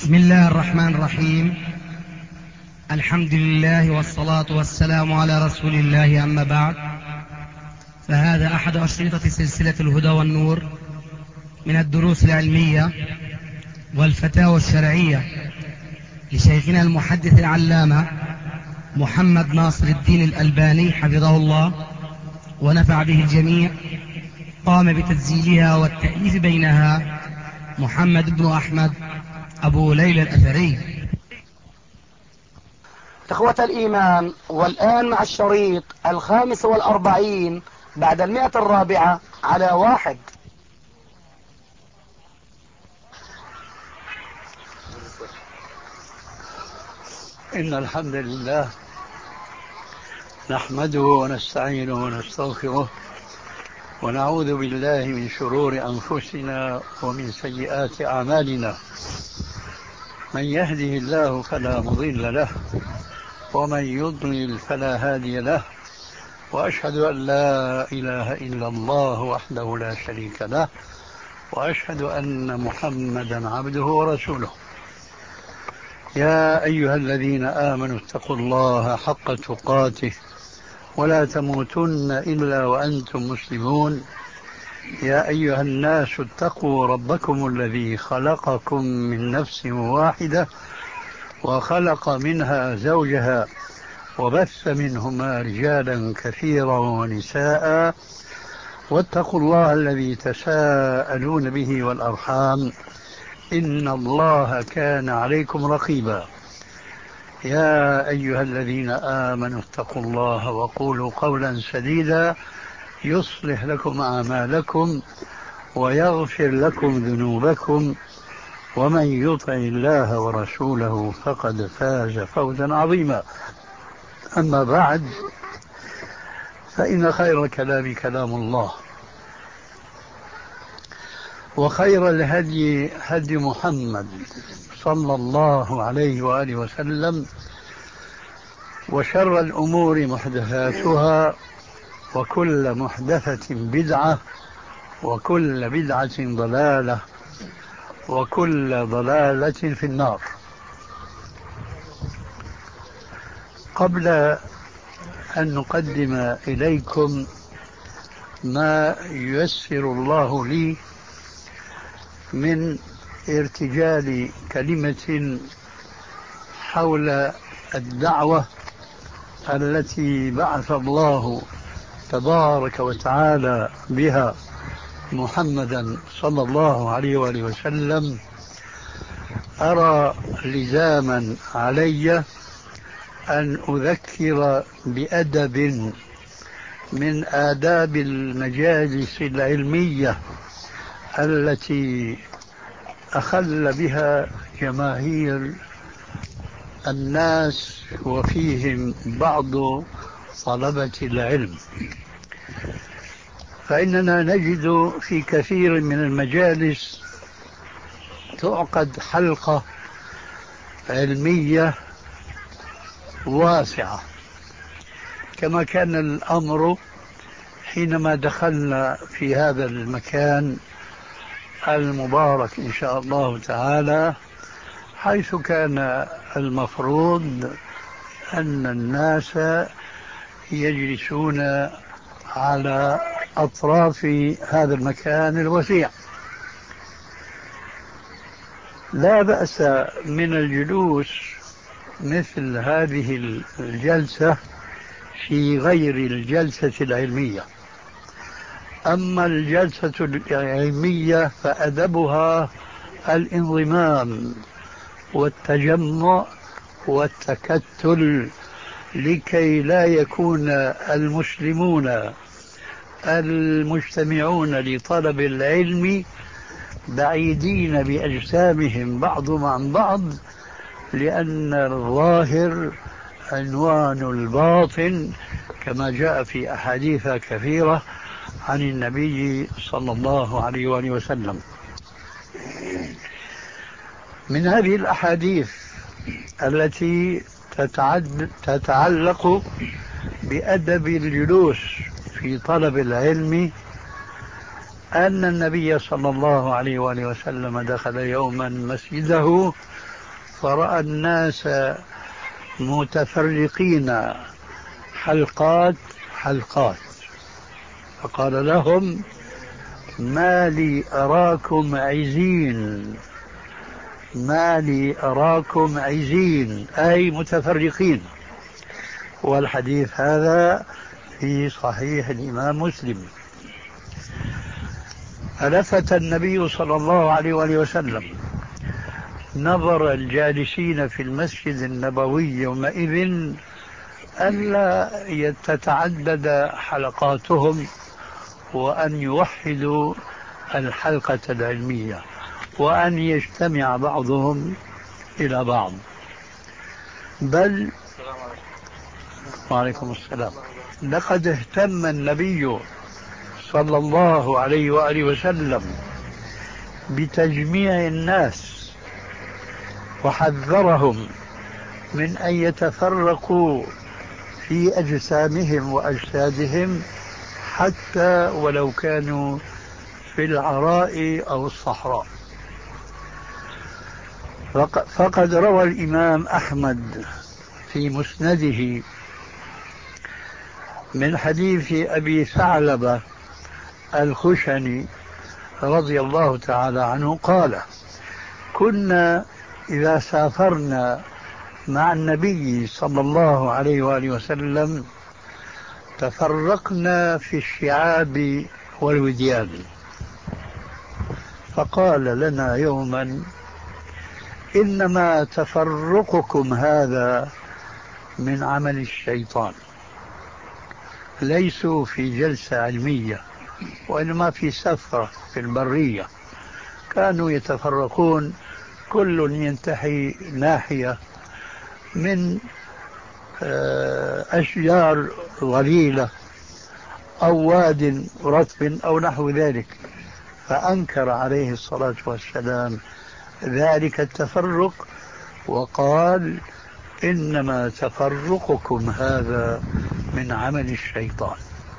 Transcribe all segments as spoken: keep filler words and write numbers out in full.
بسم الله الرحمن الرحيم. الحمد لله والصلاة والسلام على رسول الله، أما بعد، فهذا أحد أشرطة سلسلة الهدى والنور من الدروس العلمية والفتاوى الشرعية لشيخنا المحدث العلامة محمد ناصر الدين الألباني حفظه الله ونفع به الجميع. قام بتسجيلها والتأليف بينها محمد بن أحمد أبو ليلى الأثري. إخوة الإيمان، والآن مع الشريط الخامس والأربعين بعد المئة الرابعة على واحد. إن الحمد لله نحمده ونستعينه ونستغفره ونعوذ بالله من شرور أنفسنا ومن سيئات أعمالنا. من يهده الله فلا مضل له ومن يضلل فلا هادي له، وأشهد أن لا إله إلا الله وحده لا شريك له، وأشهد أن محمدا عبده ورسوله. يا أيها الذين آمنوا اتقوا الله حق تقاته ولا تموتن إلا وأنتم مسلمون. يا أيها الناس اتقوا ربكم الذي خلقكم من نفس واحدة وخلق منها زوجها وبث منهما رجالا كثيرا ونساء، واتقوا الله الذي تساءلون به والأرحام إن الله كان عليكم رقيبا. يا أيها الذين آمنوا اتقوا الله وقولوا قولا سديدا يصلح لكم أعمالكم ويغفر لكم ذنوبكم، ومن يطع الله ورسوله فقد فاز فوزا عظيما. أما بعد، فإن خير الكلام كلام الله، وخير الهدي هدي محمد صلى الله عليه وآله وسلم، وشر الأمور محدثاتها، وكل محدثة بدعة، وكل بدعة ضلالة، وكل ضلالة في النار. قبل أن نقدم إليكم ما ييسر الله لي من ارتجال كلمة حول الدعوة التي بعث الله تبارك وتعالى بها محمدا صلى الله عليه وآله وسلم، أرى لزاما علي أن أذكر بأدب من آداب المجالس العلمية التي أخل بها جماهير الناس وفيهم بعض طلبة العلم. فإننا نجد في كثير من المجالس تعقد حلقة علمية واسعة، كما كان الأمر حينما دخلنا في هذا المكان المبارك إن شاء الله تعالى، حيث كان المفروض أن الناس يجلسون على أطراف هذا المكان الوسيع. لا بأس من الجلوس مثل هذه الجلسة في غير الجلسة العلمية. أما الجلسة العلمية فأدبها الانضمام والتجمع والتكتل، لكي لا يكون المسلمون المجتمعون لطلب العلم بعيدين بأجسامهم بعضهم عن بعض، لأن الظاهر عنوان الباطن، كما جاء في أحاديث كثيرة عن النبي صلى الله عليه وآله وسلم. من هذه الأحاديث التي تتعلق بأدب الجلوس في طلب العلم أن النبي صلى الله عليه وآله وسلم دخل يوما مسجده فرأى الناس متفرقين حلقات حلقات، فقال لهم: ما لي أراكم عزين، ما لي أراكم عزين، أي متفرقين. والحديث هذا في صحيح الإمام مسلم. فلفت النبي صلى الله عليه وآله وسلم نظر الجالسين في المسجد النبوي يومئذ ألا تتعدد حلقاتهم، وأن يوحدوا الحلقة العلمية، وأن يجتمع بعضهم إلى بعض. بل وعليكم السلام، لقد اهتم النبي صلى الله عليه وآله وسلم بتجميع الناس، وحذرهم من أن يتفرقوا في أجسامهم وأجسادهم حتى ولو كانوا في العراء أو الصحراء. فقد روى الإمام أحمد في مسنده من حديث أبي ثعلبة الخشني رضي الله تعالى عنه قال: كنا إذا سافرنا مع النبي صلى الله عليه وآله وسلم تفرقنا في الشعاب والوديان، فقال لنا يوما: إنما تفرقكم هذا من عمل الشيطان، ليسوا في جلسة علمية وإنما في سفرة في البرية، كانوا يتفرقون كل ينتهي ناحية من أشجار ظليلة أو واد رطب أو نحو ذلك. فأنكر عليه الصلاة والسلام ذلك التفرق وقال: إنما تفرقكم هذا من عمل الشيطان.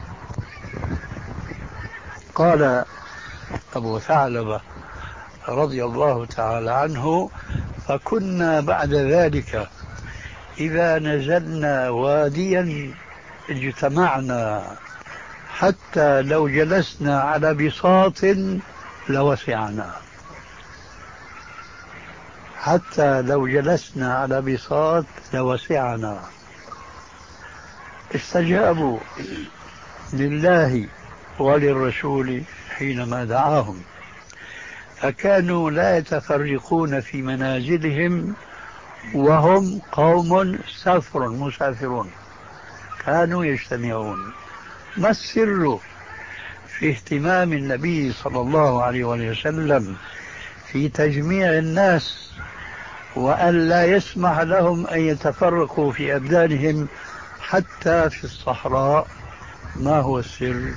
قال أبو ثعلبة رضي الله تعالى عنه: فكنا بعد ذلك إذا نزلنا واديا اجتمعنا، حتى لو جلسنا على بساط لوسعنا، حتى لو جلسنا على بساط لوسعنا. استجابوا لله وللرسول حينما دعاهم، فكانوا لا يتفرقون في منازلهم وهم قوم سفر مسافرون، كانوا يجتمعون. ما السر في اهتمام النبي صلى الله عليه وسلم في تجميع الناس وأن لا يسمح لهم أن يتفرقوا في أبدانهم حتى في الصحراء؟ ما هو السر؟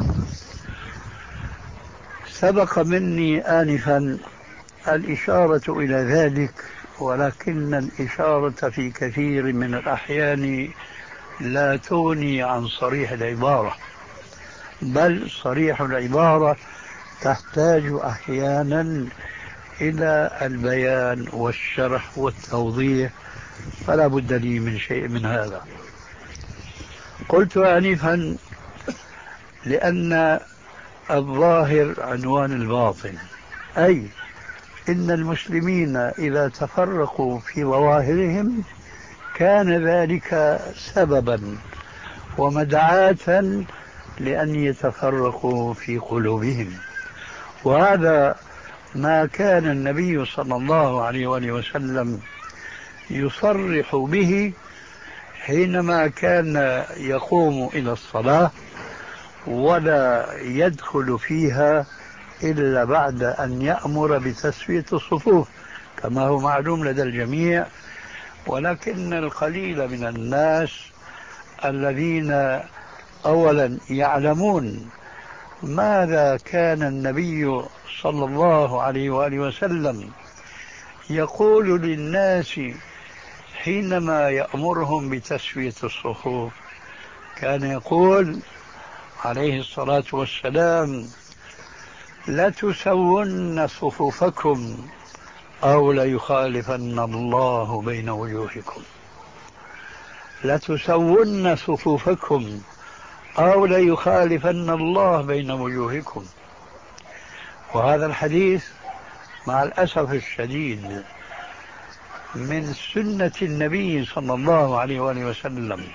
سبق مني آنفا الإشارة إلى ذلك، ولكن الإشارة في كثير من الأحيان لا تغني عن صريح العبارة، بل صريح العبارة تحتاج أحيانا إلى البيان والشرح والتوضيح، فلا بد لي من شيء من هذا. قلت آنفا لأن الظاهر عنوان الباطن، أي إن المسلمين إذا تفرقوا في ظواهرهم كان ذلك سببا ومدعاة لأن يتفرقوا في قلوبهم. وهذا ما كان النبي صلى الله عليه وآله وسلم يصرح به حينما كان يقوم إلى الصلاة ولا يدخل فيها إلا بعد أن يأمر بتسوية الصفوف كما هو معلوم لدى الجميع. ولكن القليل من الناس الذين أولا يعلمون ماذا كان النبي صلى الله عليه وآله وسلم يقول للناس حينما يأمرهم بتسوية الصفوف، كان يقول عليه الصلاة والسلام: لا تسون صفوفكم أو ليخالفن الله بين وجوهكم، لتسون صفوفكم أو ليخالفن الله بين وجوهكم. وهذا الحديث مع الأسف الشديد من سنة النبي صلى الله عليه وآله وسلم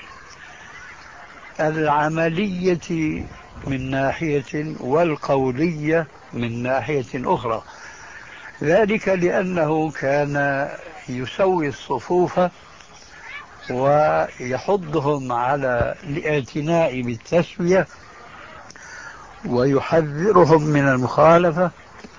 العملية من ناحية والقولية من ناحية أخرى، ذلك لأنه كان يسوي الصفوف ويحضهم على الاعتناء بالتسوية ويحذرهم من المخالفة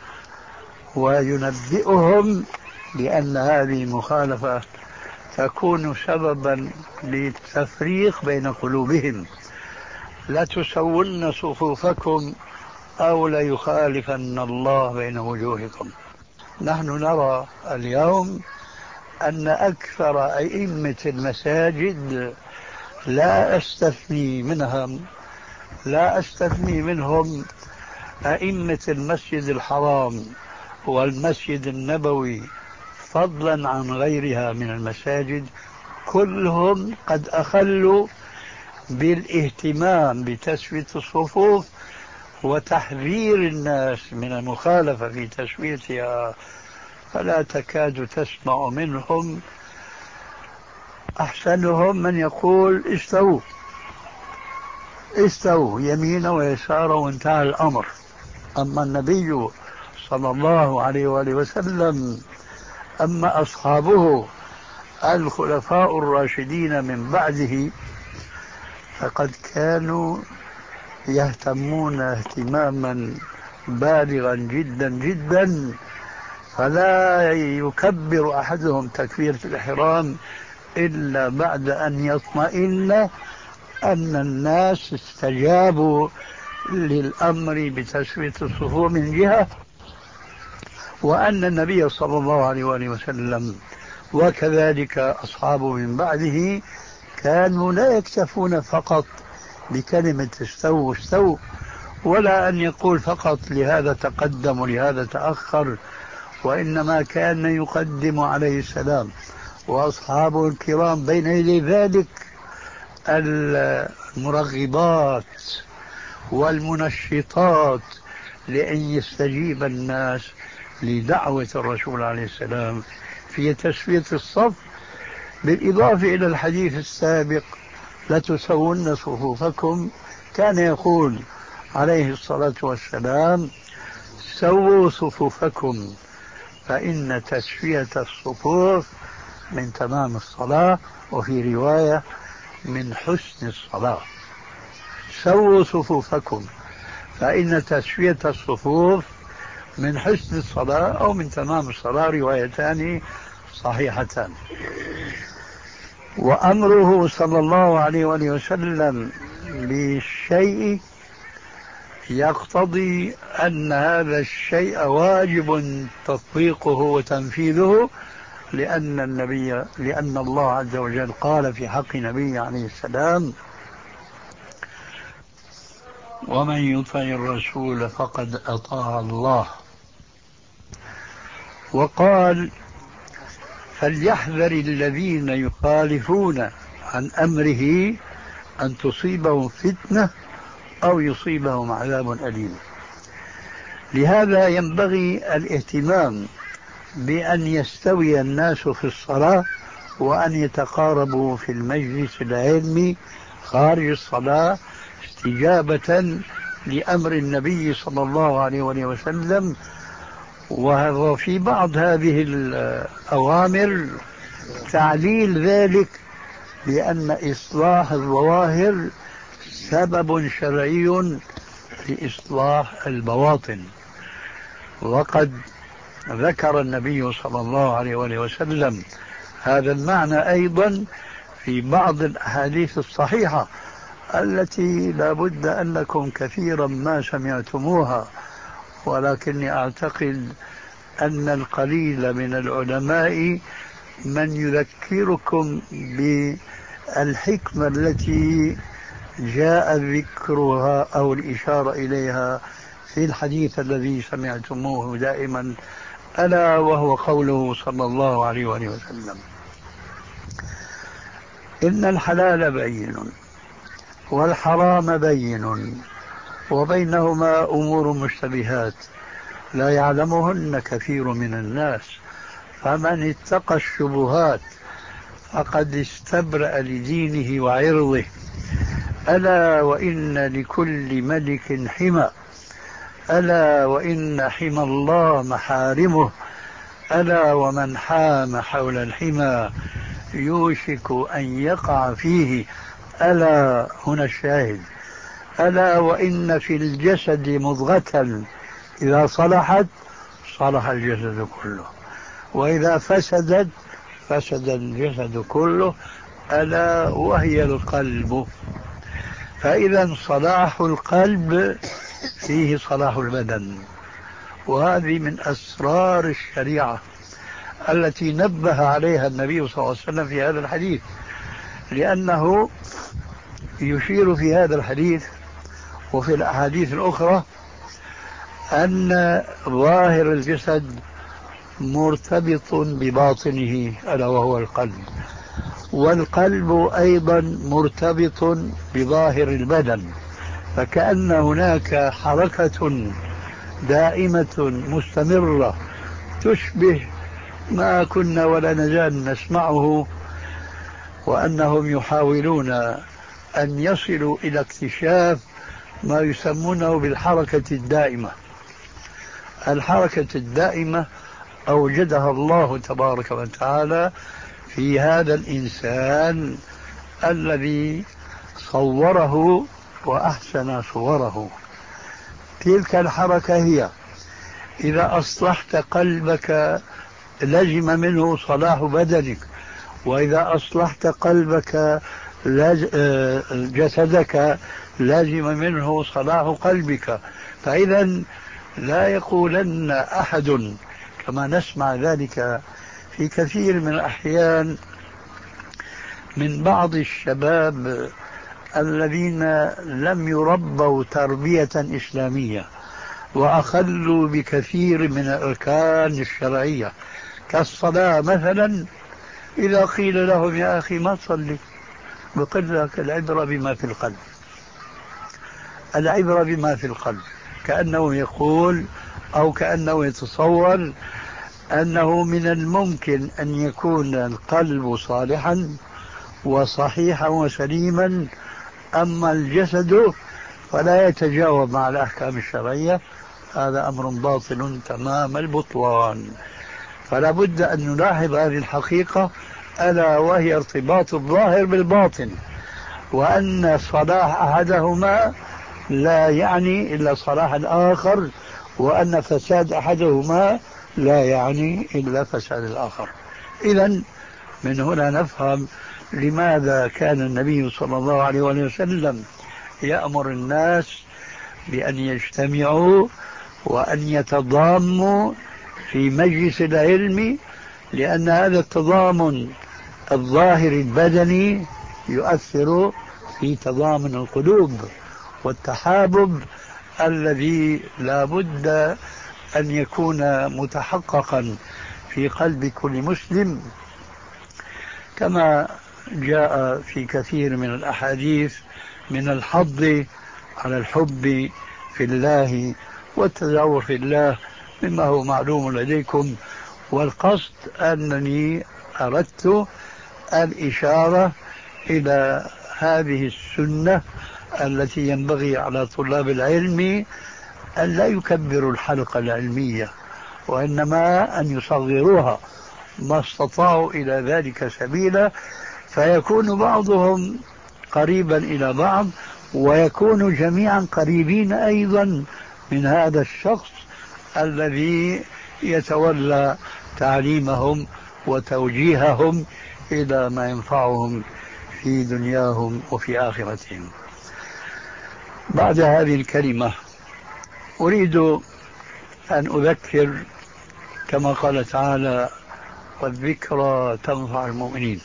وينبئهم بأن هذه المخالفة تكون سببا للتفريق بين قلوبهم. لتسون صفوفكم أو ليخالفن الله بين وجوهكم. نحن نرى اليوم أن أكثر أئمة المساجد لا أستثني منهم لا أستثني منهم أئمة المسجد الحرام والمسجد النبوي فضلا عن غيرها من المساجد، كلهم قد أخلوا بالاهتمام بتسوية الصفوف وتحذير الناس من المخالفة في تسويتها، فلا تكاد تسمع منهم أحسنهم من يقول استووا استووا يمينا ويسارا وانتهى الأمر. أما النبي صلى الله عليه وآله وسلم أما أصحابه الخلفاء الراشدين من بعده فقد كانوا يهتمون اهتماما بالغا جدا جدا، فلا يكبر أحدهم تكبيرة الإحرام إلا بعد أن يطمئن أن الناس استجابوا للأمر بتسوية الصفوف من جهة، وأن النبي صلى الله عليه وآله وسلم وكذلك أصحابه من بعده كانوا لا يكتفون فقط بكلمة استووا استووا، ولا أن يقول فقط لهذا تقدم ولهذا تأخر، وإنما كان يقدم عليه السلام وأصحابه الكرام بين يدي ذلك المرغبات والمنشطات لأن يستجيب الناس لدعوة الرسول عليه السلام في تسوية الصف، بالإضافة إلى الحديث السابق لتسون صفوفكم. كان يقول عليه الصلاة والسلام سووا صفوفكم فإن تسوية الصفوف من تمام الصلاة، وفي رواية من حسن الصلاة. سووا صفوفكم فإن تسوية الصفوف من حسن الصلاة أو من تمام الصلاة، روايتان صحيحتان. وأمره صلى الله عليه وآله وسلم بالشيء يقتضي أن هذا الشيء واجب تطبيقه وتنفيذه، لأن النبي لأن الله عز وجل قال في حق نبي عليه السلام ومن يطع الرسول فقد أطاع الله، وقال فليحذر الذين يخالفون عن أمره أن تصيبهم فتنة أو يصيبهم عذاب أليم. لهذا ينبغي الاهتمام بأن يستوي الناس في الصلاة وأن يتقاربوا في المجلس العلمي خارج الصلاة استجابة لأمر النبي صلى الله عليه وسلم. وفي بعض هذه الأوامر تعليل ذلك بأن إصلاح الظواهر سبب شرعي لإصلاح البواطن، وقد ذكر النبي صلى الله عليه وسلم هذا المعنى أيضا في بعض الأحاديث الصحيحة التي لا بد أنكم كثيرا ما سمعتموها، ولكني أعتقد أن القليل من العلماء من يذكركم بالحكمة التي جاء ذكرها أو الإشارة إليها في الحديث الذي سمعتموه دائما ألا وهو قوله صلى الله عليه وآله وسلم: إن الحلال بين والحرام بين وبينهما أمور مشتبهات لا يعلمهن كثير من الناس فمن اتقى الشبهات فقد استبرأ لدينه وعرضه. ألا وإن لكل ملك حمى، ألا وإن حمى الله محارمه، ألا ومن حام حول الحمى يوشك أن يقع فيه. ألا هنا الشاهد: ألا وإن في الجسد مضغة إذا صلحت صلح الجسد كله، وإذا فسدت فسد الجسد كله، ألا وهي القلب. فإذا صلاح القلب فيه صلاح البدن، وهذه من أسرار الشريعة التي نبه عليها النبي صلى الله عليه وسلم في هذا الحديث، لأنه يشير في هذا الحديث وفي الأحاديث الأخرى أن ظاهر الجسد مرتبط بباطنه ألا وهو القلب، والقلب أيضا مرتبط بظاهر البدن، فكأن هناك حركة دائمة مستمرة تشبه ما كنا ولا نزال نسمعه، وأنهم يحاولون أن يصلوا إلى اكتشاف ما يسمونه بالحركة الدائمة. الحركة الدائمة أوجدها الله تبارك وتعالى في هذا الإنسان الذي صوره وأحسن صوره. تلك الحركة هي: إذا أصلحت قلبك لزم منه صلاح بدنك، وإذا أصلحت قلبك لز... جسدك لازم منه صلاح قلبك. فإذا لا يقولن أحد كما نسمع ذلك في كثير من الأحيان من بعض الشباب الذين لم يربوا تربية إسلامية وأخلوا بكثير من الأركان الشرعية كالصلاة مثلا، إذا قيل لهم: يا أخي ما تصلي، بقول لك العبرة بما في القلب، العبرة بما في القلب، كأنه يقول أو كأنه يتصور أنه من الممكن أن يكون القلب صالحا وصحيحا وسليما، أما الجسد فلا يتجاوب مع الأحكام الشرعية. هذا أمر باطل تمام البطلان. فلا بد أن نلاحظ هذه الحقيقة، ألا وهي ارتباط الظاهر بالباطن، وأن صلاح أحدهما لا يعني إلا صلاح الآخر، وأن فساد أحدهما لا يعني إلا فساد الآخر. إذن من هنا نفهم لماذا كان النبي صلى الله عليه وسلم يأمر الناس بأن يجتمعوا وأن يتضاموا في مجلس العلم، لأن هذا التضامن الظاهر البدني يؤثر في تضامن القلوب والتحابب الذي لا بد أن يكون متحققا في قلب كل مسلم، كما جاء في كثير من الأحاديث من الحض على الحب في الله والتزاور في الله مما هو معلوم لديكم. والقصد أنني أردت الإشارة إلى هذه السنة التي ينبغي على طلاب العلم أن لا يكبروا الحلقة العلمية، وإنما أن يصغروها ما استطاعوا إلى ذلك سبيلا، فيكون بعضهم قريبا إلى بعض، ويكون جميعا قريبين أيضا من هذا الشخص الذي يتولى تعليمهم وتوجيههم إلى ما ينفعهم في دنياهم وفي آخرتهم. بعد هذه الكلمة أريد أن أذكر كما قال تعالى: والذكرى تنفع المؤمنين.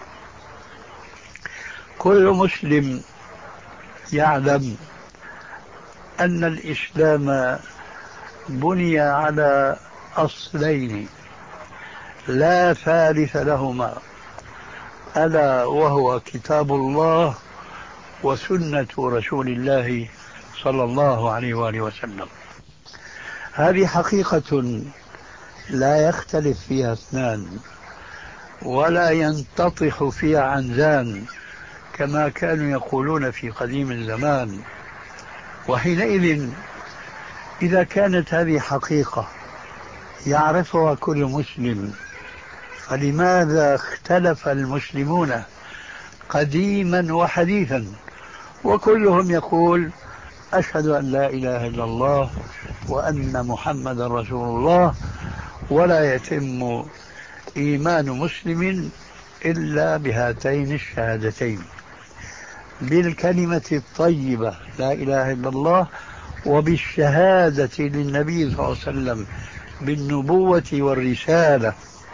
كل مسلم يعلم أن الإسلام بني على أصلين لا ثالث لهما، ألا وهو كتاب الله وسنة رسول الله صلى الله عليه وآله وسلم. هذه حقيقة لا يختلف فيها اثنان ولا ينتطح فيها عنزان كما كانوا يقولون في قديم الزمان. وحينئذ إذا كانت هذه حقيقة يعرفها كل مسلم، فلماذا اختلف المسلمون قديما وحديثا وكلهم يقول أشهد أن لا إله إلا الله وأن محمد رسول الله، ولا يتم إيمان مسلم إلا بهاتين الشهادتين، بالكلمة الطيبة لا إله إلا الله وبالشهادة للنبي صلى الله عليه وسلم بالنبوة والرسالة.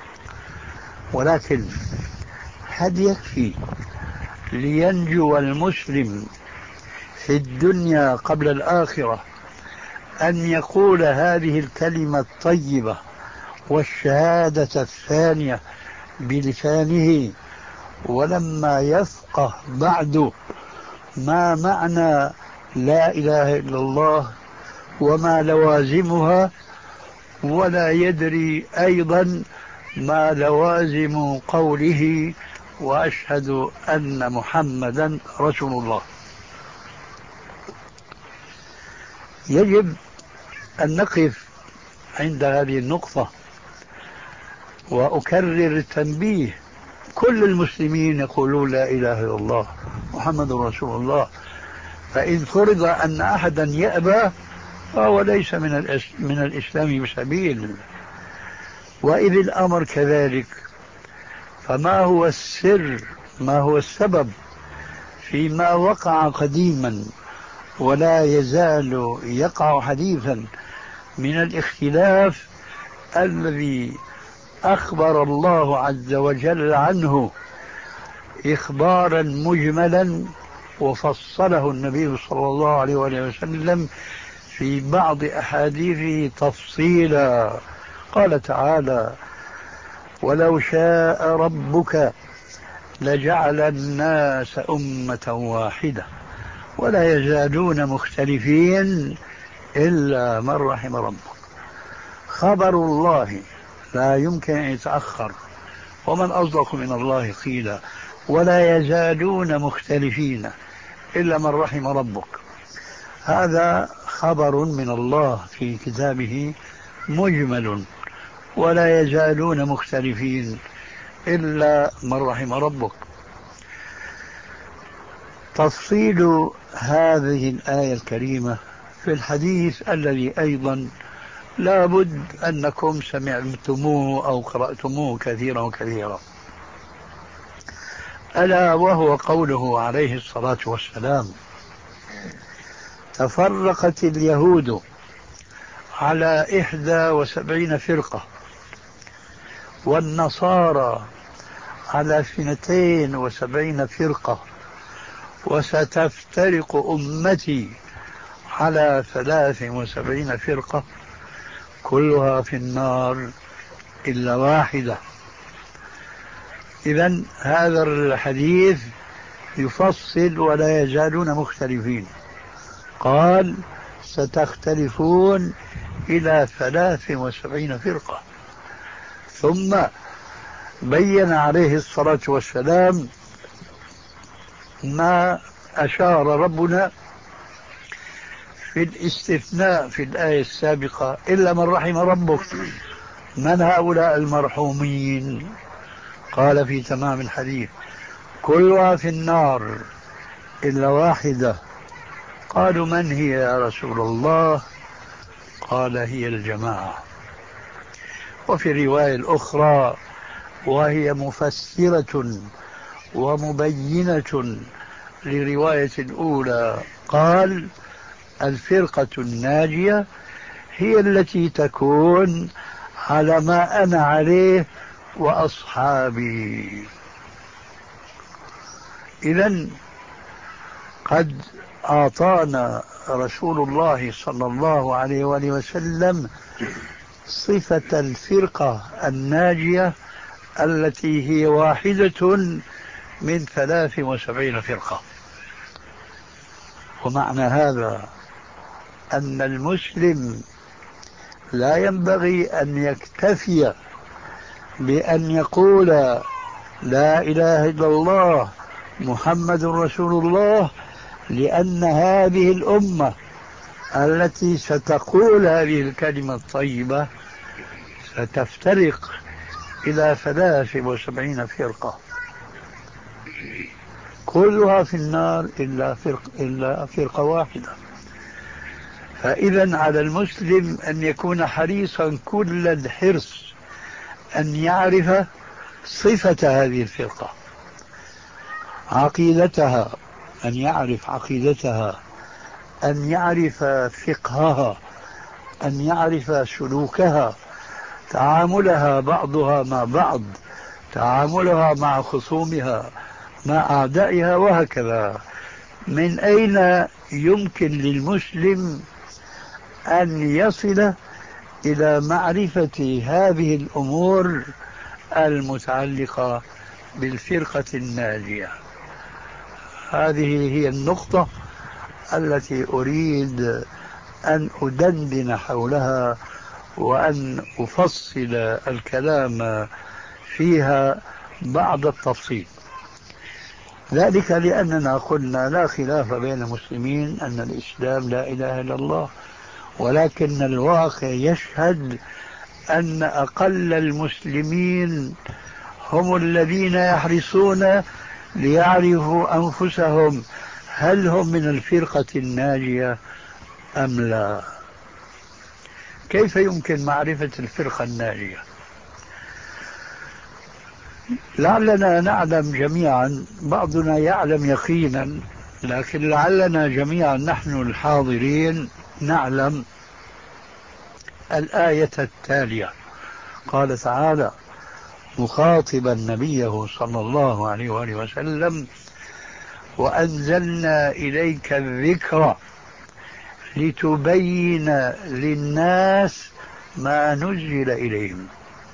ولكن هل يكفي لينجو المسلم في الدنيا قبل الآخرة أن يقول هذه الكلمة الطيبة والشهادة الثانية بلسانه ولما يفقه بعد ما معنى لا إله إلا الله وما لوازمها، ولا يدري أيضا ما لوازم قوله وأشهد أن محمدا رسول الله؟ يجب أن نقف عند هذه النقطة وأكرر التنبيه. كل المسلمين يقولون لا إله إلا الله محمد رسول الله، فإن فرض أن أحدا يأبى فهو ليس من, الأس... من الإسلام بسبيل. وإذ الأمر كذلك فما هو السر، ما هو السبب فيما وقع قديما ولا يزال يقع حديثا من الاختلاف الذي أخبر الله عز وجل عنه إخبارا مجملا وفصله النبي صلى الله عليه وسلم في بعض أحاديثه تفصيلا. قال تعالى: ولو شاء ربك لجعل الناس أمة واحدة ولا يزالون مختلفين إلا من رحم ربك. خبر الله لا يمكن أن يتأخر، ومن أصدق من الله قيلا. ولا يزالون مختلفين إلا من رحم ربك، هذا خبر من الله في كتابه مجمل. ولا يزالون مختلفين إلا من رحم ربك. تفصيل هذه الآية الكريمة في الحديث الذي أيضا لا بد أنكم سمعتموه أو قرأتموه كثيرا وكثيرا، ألا وهو قوله عليه الصلاة والسلام: تفرقت اليهود على إحدى وسبعين فرقة والنصارى على اثنتين وسبعين فرقة وستفترق أمتي على ثلاث وسبعين فرقة كلها في النار إلا واحدة. إذن هذا الحديث يفصل ولا يزالون مختلفين. قال: ستختلفون إلى ثلاث وسبعين فرقة. ثم بين عليه الصلاة والسلام ما أشار ربنا في الاستثناء في الآية السابقة: إلا من رحم ربك. من هؤلاء المرحومين؟ قال في تمام الحديث: كلها في النار إلا واحدة. قالوا: من هي يا رسول الله؟ قال: هي الجماعة. وفي الرواية الأخرى وهي مفسرة ومبينة لرواية الأولى قال: الفرقة الناجية هي التي تكون على ما أنا عليه وأصحابي. إذن قد أعطانا رسول الله صلى الله عليه وآله وسلم صفة الفرقة الناجية التي هي واحدة من ثلاث وسبعين فرقة. ومعنى هذا أن المسلم لا ينبغي أن يكتفي بأن يقول لا إله إلا الله محمد رسول الله، لأن هذه الأمة التي ستقول هذه الكلمة الطيبة ستفترق إلى ثلاث وسبعين فرقة كلها في النار إلا فرق إلا فرقة واحدة. فإذا على المسلم أن يكون حريصا كل الحرص أن يعرف صفة هذه الفرقة، عقيدتها، أن يعرف عقيدتها، أن يعرف فقهها، أن يعرف سلوكها، تعاملها بعضها مع بعض، تعاملها مع خصومها، مع أعدائها، وهكذا. من أين يمكن للمسلم أن يصل إلى معرفة هذه الأمور المتعلقة بالفرقة الناجية؟ هذه هي النقطة التي أريد أن أدندن حولها وأن أفصل الكلام فيها بعض التفصيل. ذلك لأننا قلنا لا خلاف بين المسلمين أن الإسلام لا إله إلا الله، ولكن الواقع يشهد أن أقل المسلمين هم الذين يحرصون ليعرفوا أنفسهم هل هم من الفرقة الناجية أم لا. كيف يمكن معرفة الفرقة الناجية؟ لعلنا نعلم جميعا، بعضنا يعلم يقينا، لكن لعلنا جميعا نحن الحاضرين نعلم الآية التالية. قال تعالى مخاطبا نبيه صلى الله عليه وآله وسلم: وأنزلنا إليك الذكر لتبين للناس ما نزل إليهم.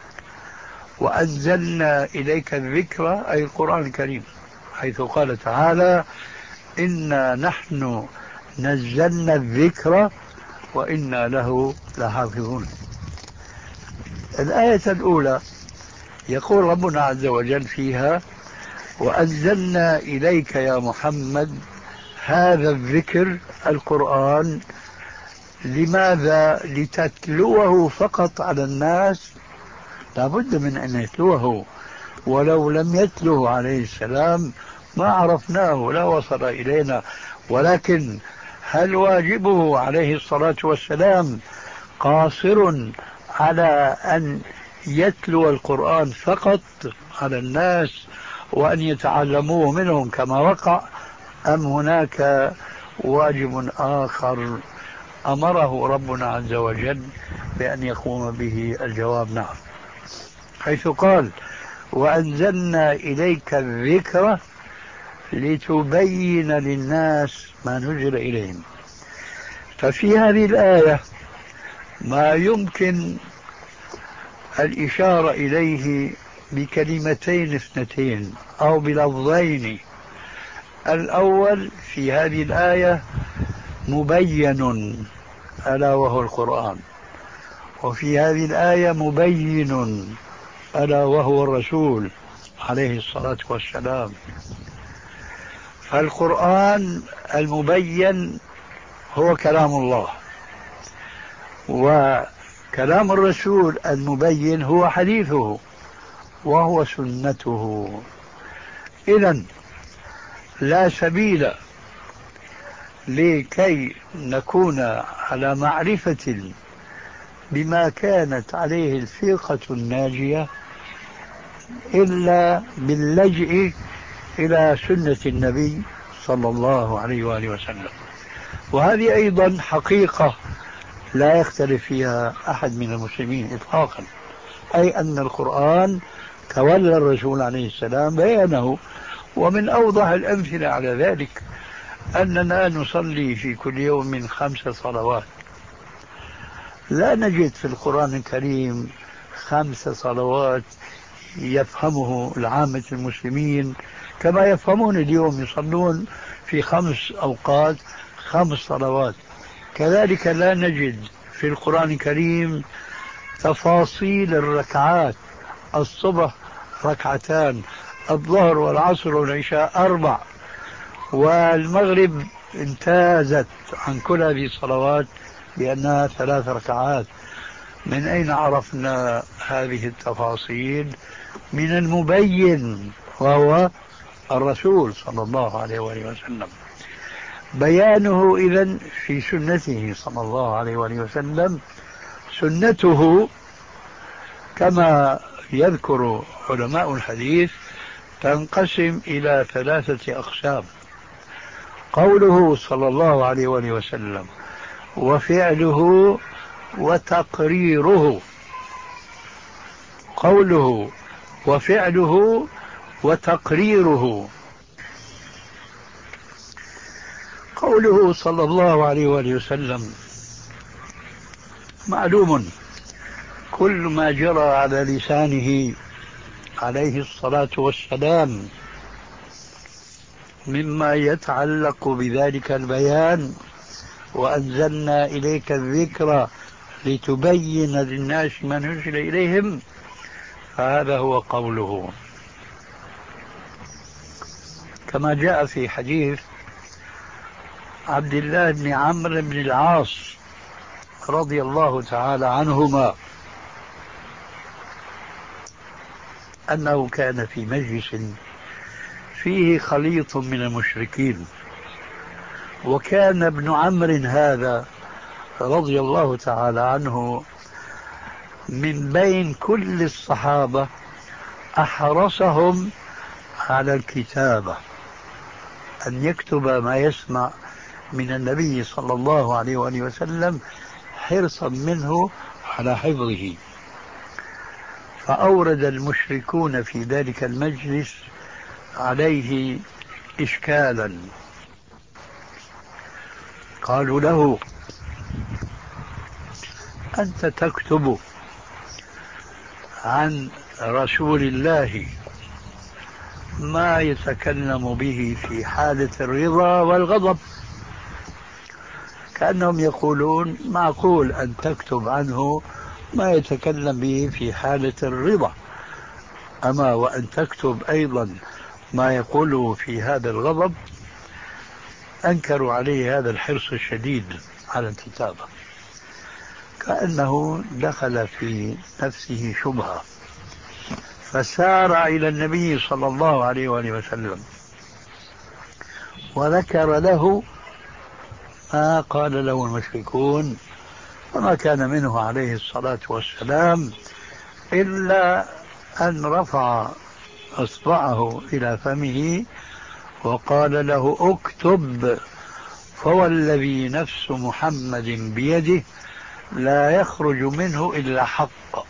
وأنزلنا إليك الذكر أي القرآن الكريم، حيث قال تعالى إنا نحن نزلنا الذكر وإنا له لحافظون. الآية الأولى يقول ربنا عز وجل فيها: وأنزلنا إليك يا محمد هذا الذكر القرآن. لماذا؟ لتتلوه فقط على الناس؟ لابد من أن يتلوه، ولو لم يتلوه عليه السلام ما عرفناه، لا وصل إلينا. ولكن هل واجبه عليه الصلاة والسلام قاصر على أن يتلو القرآن فقط على الناس وأن يتعلموه منهم كما وقع، أم هناك واجب آخر أمره ربنا عز وجل بأن يقوم به؟ الجواب نعم، حيث قال وأنزلنا إليك الذكر لتبين للناس ما نزل إليهم. ففي هذه الآية ما يمكن الإشارة إليه بكلمتين اثنتين أو بلفظين. الأول في هذه الآية مبين ألا وهو القرآن، وفي هذه الآية مبين ألا وهو الرسول عليه الصلاة والسلام. فالقرآن المبين هو كلام الله، وكلام الرسول المبين هو حديثه وهو سنته. إذن لا سبيل لكي نكون على معرفة بما كانت عليه الفرقة الناجية إلا باللجئ إلى سنة النبي صلى الله عليه وآله وسلم. وهذه أيضا حقيقة لا يختلف فيها أحد من المسلمين إطلاقا، أي أن القرآن تولى الرسول عليه السلام بيانه. ومن أوضح الأمثلة على ذلك أننا نصلي في كل يوم من خمس صلوات، لا نجد في القرآن الكريم خمس صلوات يفهمه العامة المسلمين كما يفهمون اليوم، يصلون في خمس أوقات خمس صلوات. كذلك لا نجد في القرآن الكريم تفاصيل الركعات، الصبح ركعتان، الظهر والعصر والعشاء أربع، والمغرب امتازت عن كل هذه الصلوات بأنها ثلاث ركعات. من أين عرفنا هذه التفاصيل؟ من المبين وهو الرسول صلى الله عليه وآله وسلم. بيانه إذن في سنته صلى الله عليه وآله وسلم. سنته كما يذكر علماء الحديث تنقسم إلى ثلاثة أقسام: قوله صلى الله عليه وآله وسلم، وفعله، وتقريره. قوله وفعله وتقريره. قوله صلى الله عليه وآله وسلم معلوم، كل ما جرى على لسانه عليه الصلاة والسلام مما يتعلق بذلك البيان، وأنزلنا إليك الذكر لتبين للناس ما نزل إليهم، فهذا هو قوله. كما جاء في حديث عبد الله بن عمرو بن العاص رضي الله تعالى عنهما أنه كان في مجلس فيه خليط من المشركين، وكان ابن عمرو هذا رضي الله تعالى عنه من بين كل الصحابة أحرصهم على الكتابة، أن يكتب ما يسمع من النبي صلى الله عليه وآله وسلم حرصا منه على حفظه. فأورد المشركون في ذلك المجلس عليه إشكالا، قالوا له: أنت تكتب عن رسول الله ما يتكلم به في حالة الرضا والغضب، كأنهم يقولون معقول أن تكتب عنه ما يتكلم به في حالة الرضا، أما وأن تكتب أيضا ما يقوله في هذا الغضب. أنكروا عليه هذا الحرص الشديد على الكتابة، كأنه دخل في نفسه شبهة، فسار إلى النبي صلى الله عليه وآله وسلم وذكر له ما قال له المشركون، وما كان منه عليه الصلاة والسلام إلا أن رفع أصبعه إلى فمه وقال له: اكتب، فوالذي نفس محمد بيده لا يخرج منه إلا حق.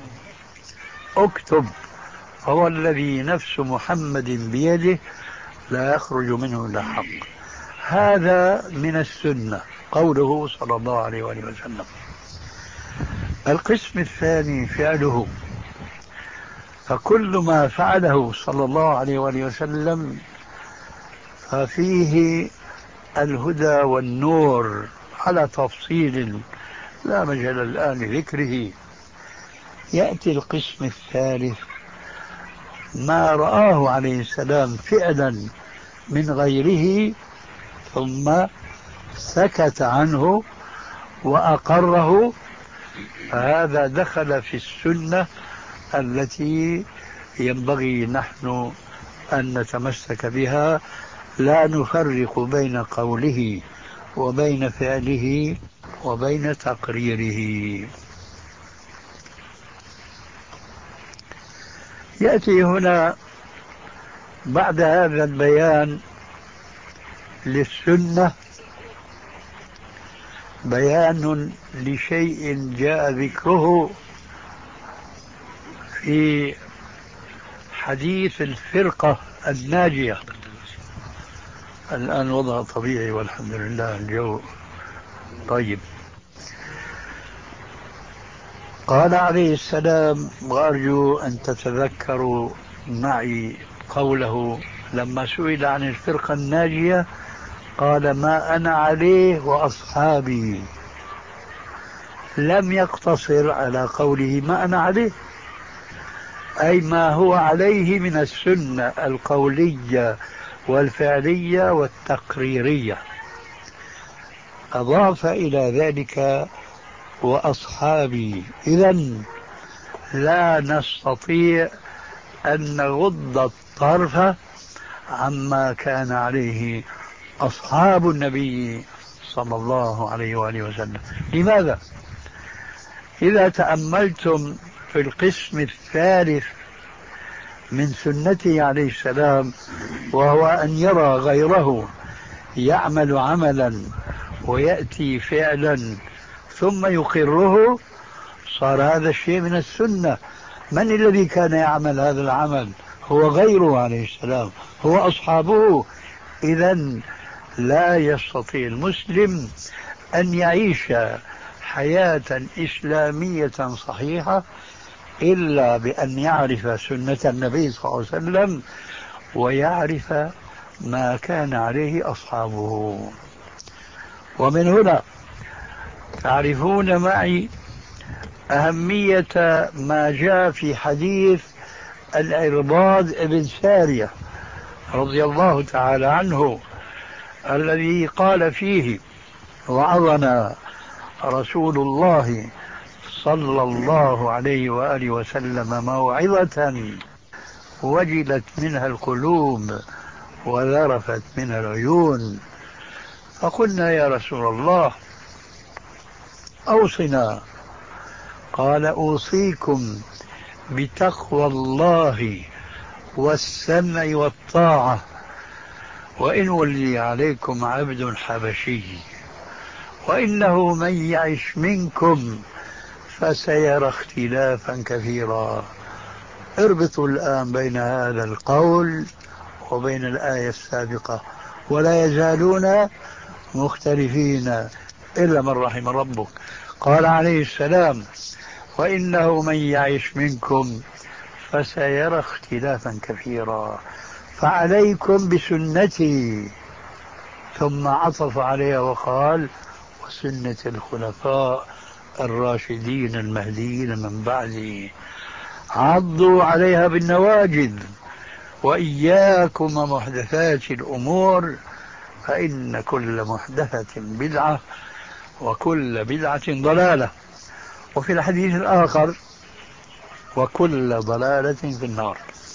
اكتب، فوالذي نفس محمد بيده لا يخرج منه إلا حق. هذا من السنة، قوله صلى الله عليه وآله وسلم. القسم الثاني فعله، فكل ما فعله صلى الله عليه وآله وسلم ففيه الهدى والنور على تفصيل لا مجال الآن لذكره. يأتي القسم الثالث، ما رآه عليه السلام فعلا من غيره ثم سكت عنه وأقره، فهذا دخل في السنة التي ينبغي نحن أن نتمسك بها، لا نفرق بين قوله وبين فعله وبين تقريره. يأتي هنا بعد هذا البيان للسنة بيان لشيء جاء ذكره في حديث الفرقة الناجية. الآن وضع طبيعي والحمد لله، الجو طيب. قال عليه السلام، وأرجو أن تتذكروا معي قوله لما سئل عن الفرقة الناجية قال: ما أنا عليه وأصحابي. لم يقتصر على قوله ما أنا عليه، أي ما هو عليه من السنة القولية والفعلية والتقريرية، أضاف إلى ذلك وأصحابي. إذن لا نستطيع أن نغض الطرف عما كان عليه أصحاب النبي صلى الله عليه وآله وسلم. لماذا؟ إذا تأملتم في القسم الثالث من سنته عليه السلام، وهو أن يرى غيره يعمل عملا ويأتي فعلا ثم يقره، صار هذا الشيء من السنة. من الذي كان يعمل هذا العمل؟ هو غيره عليه السلام، هو أصحابه. إذن لا يستطيع المسلم أن يعيش حياة إسلامية صحيحة إلا بأن يعرف سنة النبي صلى الله عليه وسلم ويعرف ما كان عليه أصحابه. ومن هنا تعرفون معي أهمية ما جاء في حديث العرباض بن سارية رضي الله تعالى عنه، الذي قال فيه: وعظنا رسول الله صلى الله عليه وآله وسلم موعظة وجلت منها القلوب وذرفت منها العيون. فقلنا: يا رسول الله أوصنا. قال: أوصيكم بتقوى الله والسمع والطاعة، وإن ولي عليكم عبد حبشي، وإنه من يعش منكم فسيرى اختلافا كثيرا. اربطوا الآن بين هذا القول وبين الآية السابقة: ولا يزالون مختلفين إلا من رحم ربك. قال عليه السلام: وإنه من يعش منكم فسيرى اختلافا كثيرا، فعليكم بسنتي. ثم عطف عليها وقال: وسنة الخلفاء الراشدين المهديين من بعدي، عضوا عليها بالنواجذ، وإياكم محدثات الأمور، فإن كل محدثة بدعة وكل بدعة ضلالة. وفي الحديث الآخر: وكل ضلالة في النار.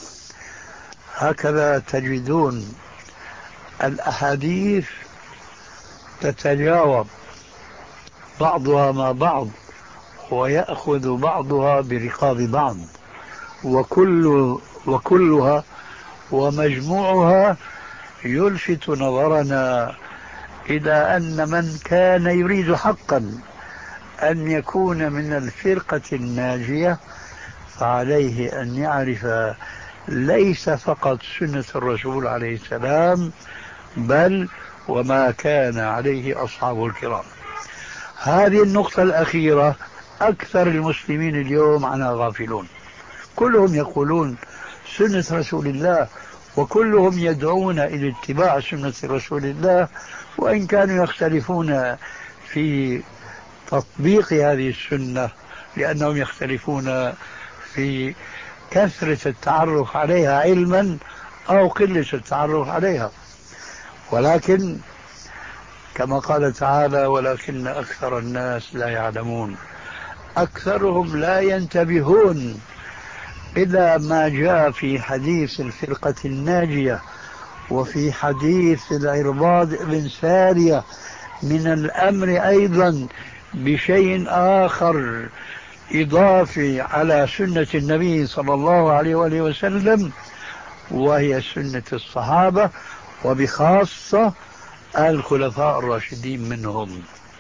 هكذا تجدون الأحاديث تتجاوب بعضها مع بعض، ويأخذ بعضها برقاب بعض، وكل وكلها ومجموعها يلفت نظرنا إلى أن من كان يريد حقا أن يكون من الفرقة الناجية فعليه أن يعرف ليس فقط سنة الرسول عليه السلام، بل وما كان عليه أصحاب الكرام. هذه النقطة الأخيرة أكثر المسلمين اليوم عنها غافلون. كلهم يقولون سنة رسول الله، وكلهم يدعون إلى اتباع سنة رسول الله، وإن كانوا يختلفون في تطبيق هذه السنة لأنهم يختلفون في كثرة التعرف عليها علما أو قلة التعرف عليها. ولكن كما قال تعالى: ولكن أكثر الناس لا يعلمون. أكثرهم لا ينتبهون إلى ما جاء في حديث الفرقة الناجية وفي حديث العرباض بن سارية من الأمر أيضا بشيء آخر إضافي على سنة النبي صلى الله عليه وآله وسلم، وهي سنة الصحابة، وبخاصة الخلفاء الراشدين منهم.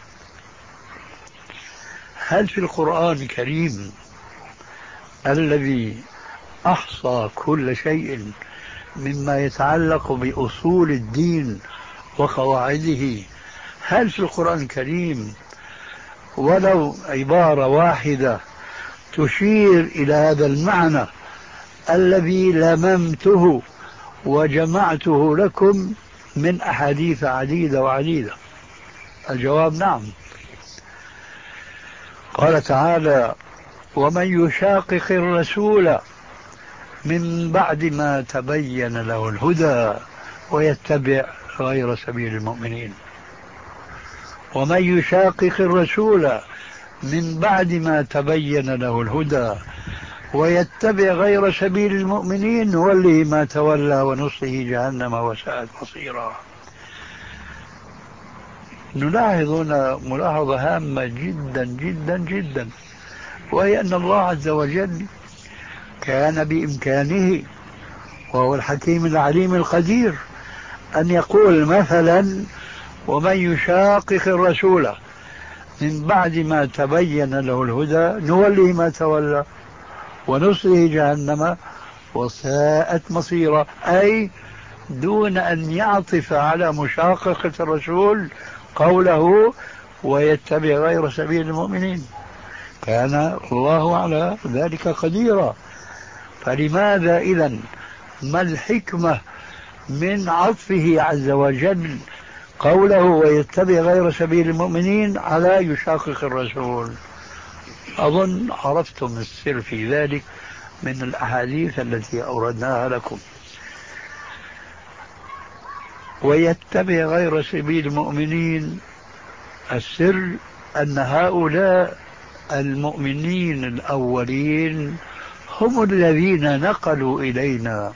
هل في القرآن الكريم الذي أحصى كل شيء مما يتعلق بأصول الدين وقواعده، هل في القرآن الكريم ولو عبارة واحدة تشير إلى هذا المعنى الذي لممته وجمعته لكم من أحاديث عديدة وعديدة؟ الجواب نعم. قال تعالى: ومن يشاقق الرسول من بعد ما تبين له الهدى ويتبع غير سبيل المؤمنين. ومن يشاقق الرسول من بعد ما تبين له الهدى ويتبع غير سبيل المؤمنين نوله ما تولى ونصله جهنم وساءت مصيرا. نلاحظ هنا ملاحظة هامة جدا جدا جدا، وهي أن الله عز وجل كان بإمكانه، وهو الحكيم العليم القدير، أن يقول مثلا: ومن يشاقق الرسول من بعد ما تبين له الهدى نوله ما تولى ونصله جهنم وساءت مصيرا، أي دون أن يعطف على مشاققة الرسول قوله ويتبع غير سبيل المؤمنين. كان الله على ذلك قديرا. فلماذا إذن ما الحكمة من عطفه عز وجل قوله ويتبع غير سبيل المؤمنين على يشاقق الرسول؟ أظن عرفتم السر في ذلك من الأحاديث التي أوردناها لكم. ويتبع غير سبيل المؤمنين، السر أن هؤلاء المؤمنين الأولين هم الذين نقلوا إلينا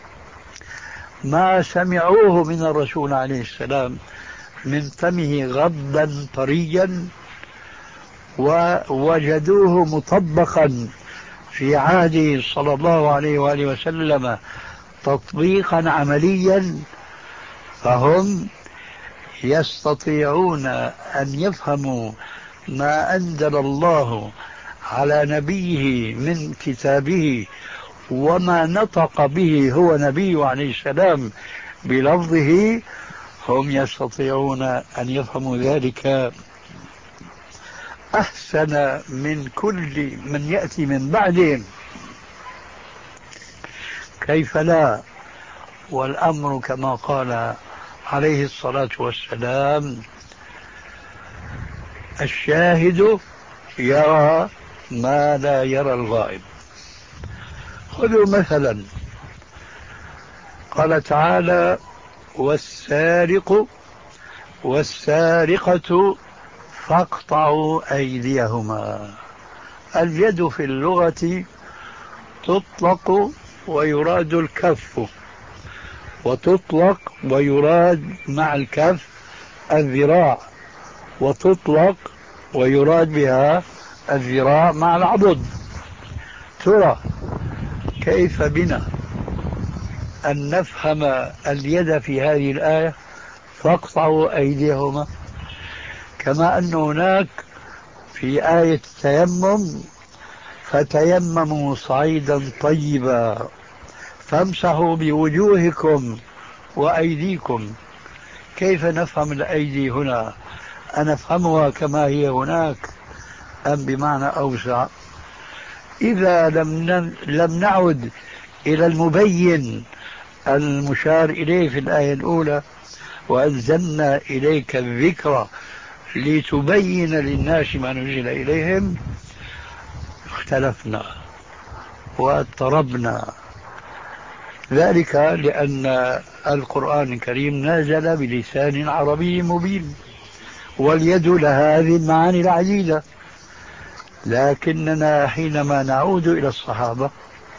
ما سمعوه من الرسول عليه السلام من فمه غضا طريا، ووجدوه مطبقا في عهده صلى الله عليه وآله وسلم تطبيقا عمليا، فهم يستطيعون أن يفهموا ما أنزل الله على نبيه من كتابه وما نطق به هو نبيه عليه السلام بلفظه. هم يستطيعون أن يفهموا ذلك أحسن من كل من يأتي من بعدهم. كيف لا؟ والأمر كما قال عليه الصلاة والسلام: الشاهد يرى ما لا يرى الغائب. خذوا مثلا قال تعالى: والسارق والسارقة فاقطعوا أيديهما. اليد في اللغة تطلق ويراد الكف، وتطلق ويراد مع الكف الذراع، وتطلق ويراد بها الذراع مع العضد. ترى كيف بنا أن نفهم اليد في هذه الآية فاقطعوا أيديهما، كما أن هناك في آية التيمم فتيمموا صعيدا طيبا فامسحوا بوجوهكم وأيديكم. كيف نفهم الأيدي هنا؟ أنفهمها كما هي هناك أم بمعنى أوسع؟ إذا لم لم نعد إلى المبين المشار إليه في الآية الأولى: وأنزلنا إليك الذكر لتبين للناس ما نزل إليهم، اختلفنا واضطربنا. ذلك لأن القرآن الكريم نزل بلسان عربي مبين، واليد لها هذه المعاني العديدة. لكننا حينما نعود إلى الصحابة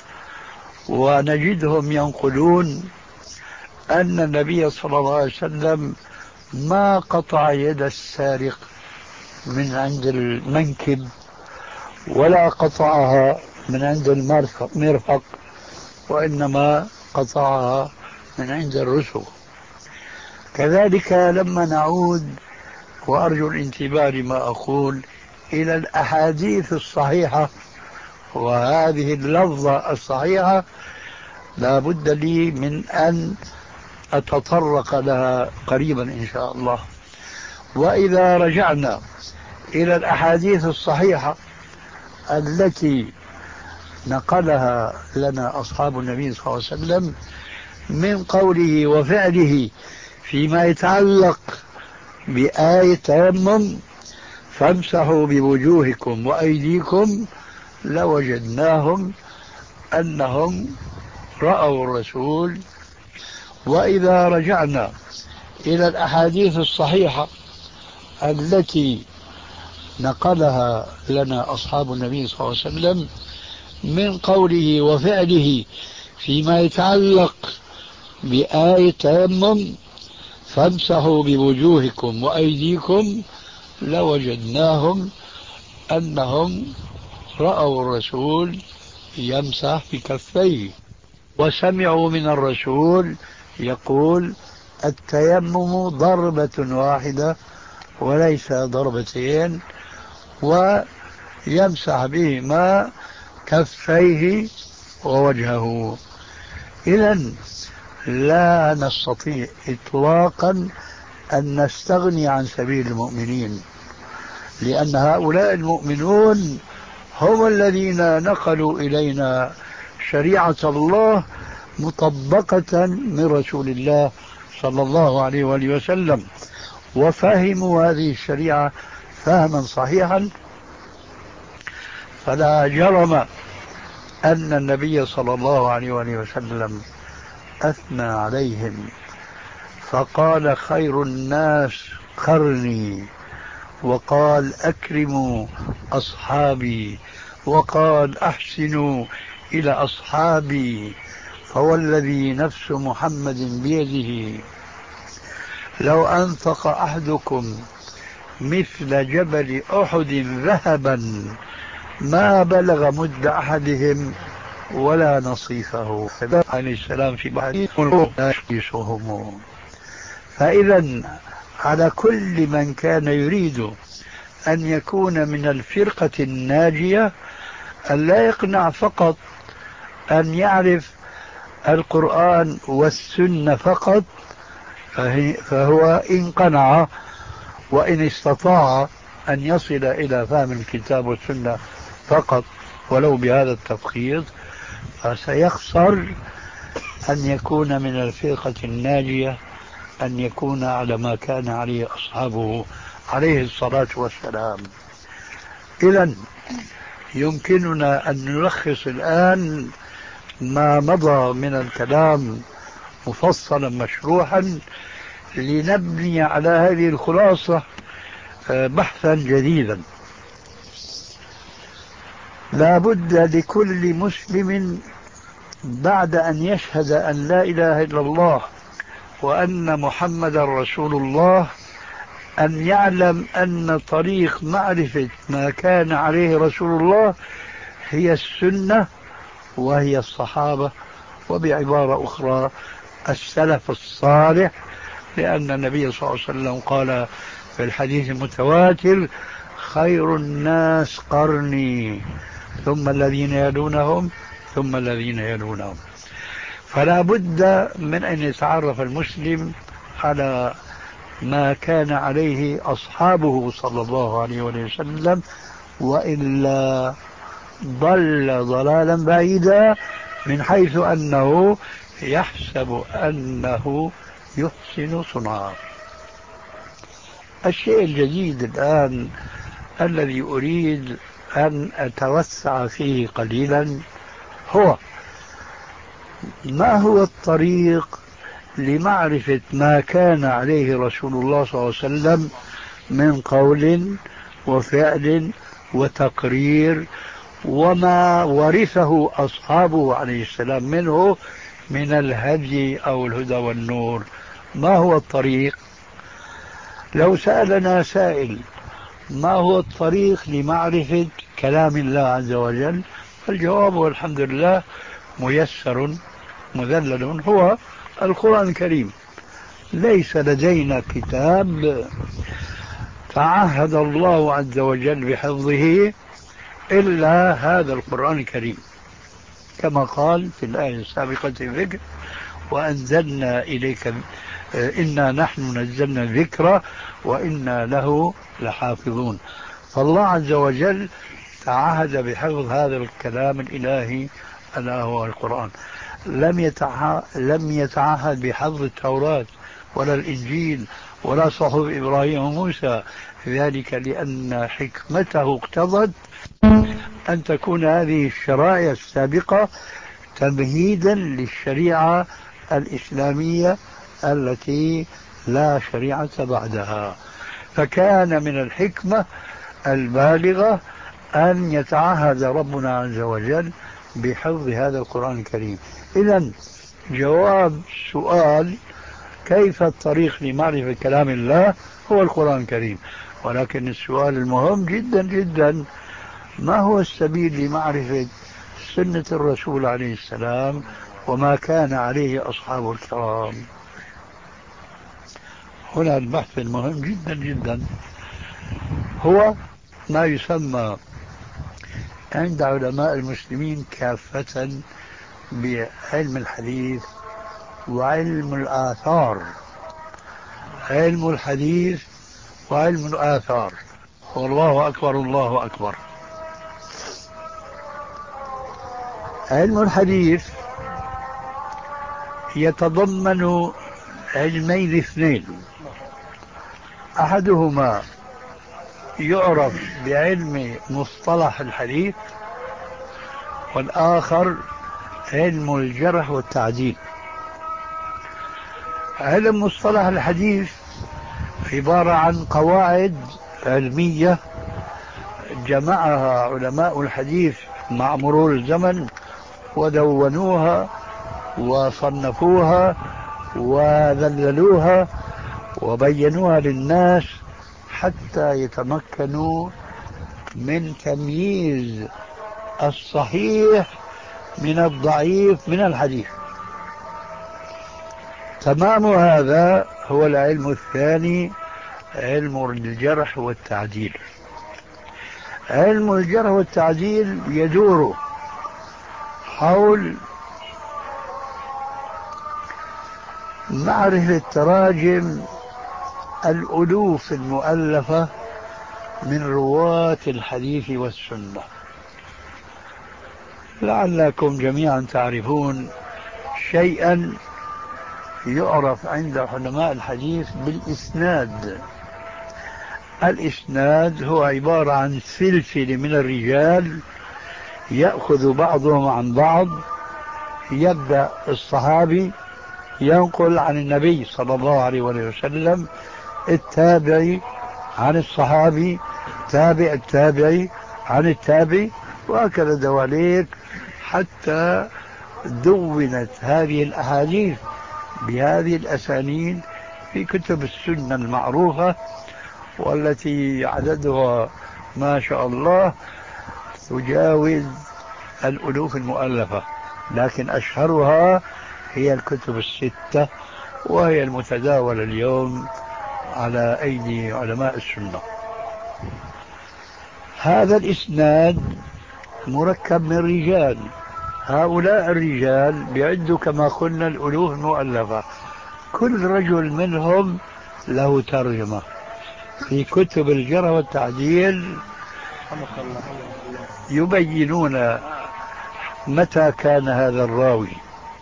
ونجدهم ينقلون أن النبي صلى الله عليه وسلم ما قطع يد السارق من عند المنكب ولا قطعها من عند المرفق، وإنما قطعها من عند الرسغ. كذلك لما نعود، وأرجو الانتباه لما أقول، إلى الأحاديث الصحيحة وهذه اللفظة الصحيحة، لا بد لي من أن أتطرق لها قريبا إن شاء الله. وإذا رجعنا إلى الأحاديث الصحيحة التي نقلها لنا أصحاب النبي صلى الله عليه وسلم من قوله وفعله فيما يتعلق بآية تيمم فامسحوا بوجوهكم وأيديكم لوجدناهم أنهم رأوا الرسول. وإذا رجعنا إلى الأحاديث الصحيحة التي نقلها لنا أصحاب النبي صلى الله عليه وسلم من قوله وفعله فيما يتعلق بآية تيمم فامسحوا بوجوهكم وأيديكم لوجدناهم أنهم رأوا الرسول يمسح بكفيه، وسمعوا من الرسول يقول التيمم ضربة واحدة وليس ضربتين، ويمسح بهما كفيه ووجهه. إذن لا نستطيع إطلاقا أن نستغني عن سبيل المؤمنين، لأن هؤلاء المؤمنون هم الذين نقلوا إلينا شريعة الله مطبقة من رسول الله صلى الله عليه وآله وسلم، وفهموا هذه الشريعة فهما صحيحا. فلا جرم أن النبي صلى الله عليه وآله وسلم أثنى عليهم فقال خير الناس قرني، وقال أكرموا أصحابي، وقال أحسنوا إلى أصحابي، فوالذي نفس محمد بيده لو أنفق أحدكم مثل جبل أحد ذهبا ما بلغ مد أحدهم ولا نصيفه. عليه السلام في بحث يشيشهم. فإذا على كل من كان يريد أن يكون من الفرقة الناجية أن لا يقنع فقط أن يعرف القرآن والسنة فقط، فهو إن قنع وإن استطاع أن يصل إلى فهم الكتاب والسنة فقط ولو بهذا التفخيص، فسيخسر أن يكون من الفرقة الناجية، أن يكون على ما كان عليه أصحابه عليه الصلاة والسلام. إذن يمكننا أن نلخص الآن ما مضى من الكلام مفصلا مشروحا لنبني على هذه الخلاصة بحثا جديدا. لا بد لكل مسلم بعد أن يشهد أن لا إله إلا الله وأن محمد رسول الله أن يعلم أن طريق معرفة ما كان عليه رسول الله هي السنة وهي الصحابة، وبعبارة أخرى السلف الصالح، لأن النبي صلى الله عليه وسلم قال في الحديث المتواتر خير الناس قرني ثم الذين يلونهم ثم الذين يلونهم. فلا بد من أن يتعرف المسلم على ما كان عليه أصحابه صلى الله عليه وسلم، وإلا ضل ضلالا بعيدا من حيث أنه يحسب أنه يحسن صنعا. الشيء الجديد الآن الذي أريد أن أتوسع فيه قليلا هو ما هو الطريق لمعرفة ما كان عليه رسول الله صلى الله عليه وسلم من قول وفعل وتقرير، وما ورثه أصحابه عليه السلام منه من الهدي أو الهدى والنور. ما هو الطريق؟ لو سألنا سائل ما هو الطريق لمعرفة كلام الله عز وجل، فالجواب والحمد لله ميسر مذلل، هو القرآن الكريم. ليس لدينا كتاب تعهد الله عز وجل بحفظه إلا هذا القرآن الكريم، كما قال في الآية السابقة الذكر وأنزلنا إليك إنا نحن نزلنا الذكر وإنا له لحافظون. فالله عز وجل تعهد بحفظ هذا الكلام الإلهي ألا هو القرآن. لم يتع... لم يتعهد بحفظ التوراة ولا الإنجيل ولا صحف إبراهيم وموسى، ذلك لأن حكمته اقتضت أن تكون هذه الشرائع السابقة تمهيدا للشريعة الإسلامية التي لا شريعة بعدها. فكان من الحكمة البالغة أن يتعهد ربنا عز وجل بحفظ هذا القرآن الكريم. إذن جواب سؤال كيف الطريق لمعرفة كلام الله هو القرآن الكريم، ولكن السؤال المهم جدا جدا ما هو السبيل لمعرفة سنة الرسول عليه السلام وما كان عليه أصحاب الكرام؟ هنا البحث المهم جدا جدا هو ما يسمى عند علماء المسلمين كافة بعلم الحديث وعلم الآثار. علم الحديث وعلم الآثار، والله أكبر الله أكبر. علم الحديث يتضمن علمين اثنين، أحدهما يعرف بعلم مصطلح الحديث، والآخر علم الجرح والتعديل. علم مصطلح الحديث عبارة عن قواعد علمية جمعها علماء الحديث مع مرور الزمن ودونوها وصنفوها وذللوها وبينوها للناس حتى يتمكنوا من تمييز الصحيح من الضعيف من الحديث. تمام هذا هو العلم الثاني، علم الجرح والتعديل. علم الجرح والتعديل يدور حول معرفة تراجم الألوف المؤلفة من رواة الحديث والسنة. لعلكم جميعا تعرفون شيئا يعرف عند علماء الحديث بالإسناد. الإسناد هو عبارة عن سلسلة من الرجال يأخذ بعضهم عن بعض، يبدأ الصحابي ينقل عن النبي صلى الله عليه وسلم، التابعي عن الصحابي، تابع التابعي عن التابعي، وهكذا دواليك حتى دونت هذه الأحاديث بهذه الأسانيد في كتب السنة المعروفة، والتي عددها ما شاء الله تجاوز الألوف المؤلفة، لكن أشهرها هي الكتب الستة، وهي المتداولة اليوم على أيدي علماء السنة. هذا الإسناد مركب من رجال، هؤلاء الرجال بيعدوا كما قلنا الألوف المؤلفة، كل رجل منهم له ترجمة. في كتب الجرح والتعديل يبينون متى كان هذا الراوي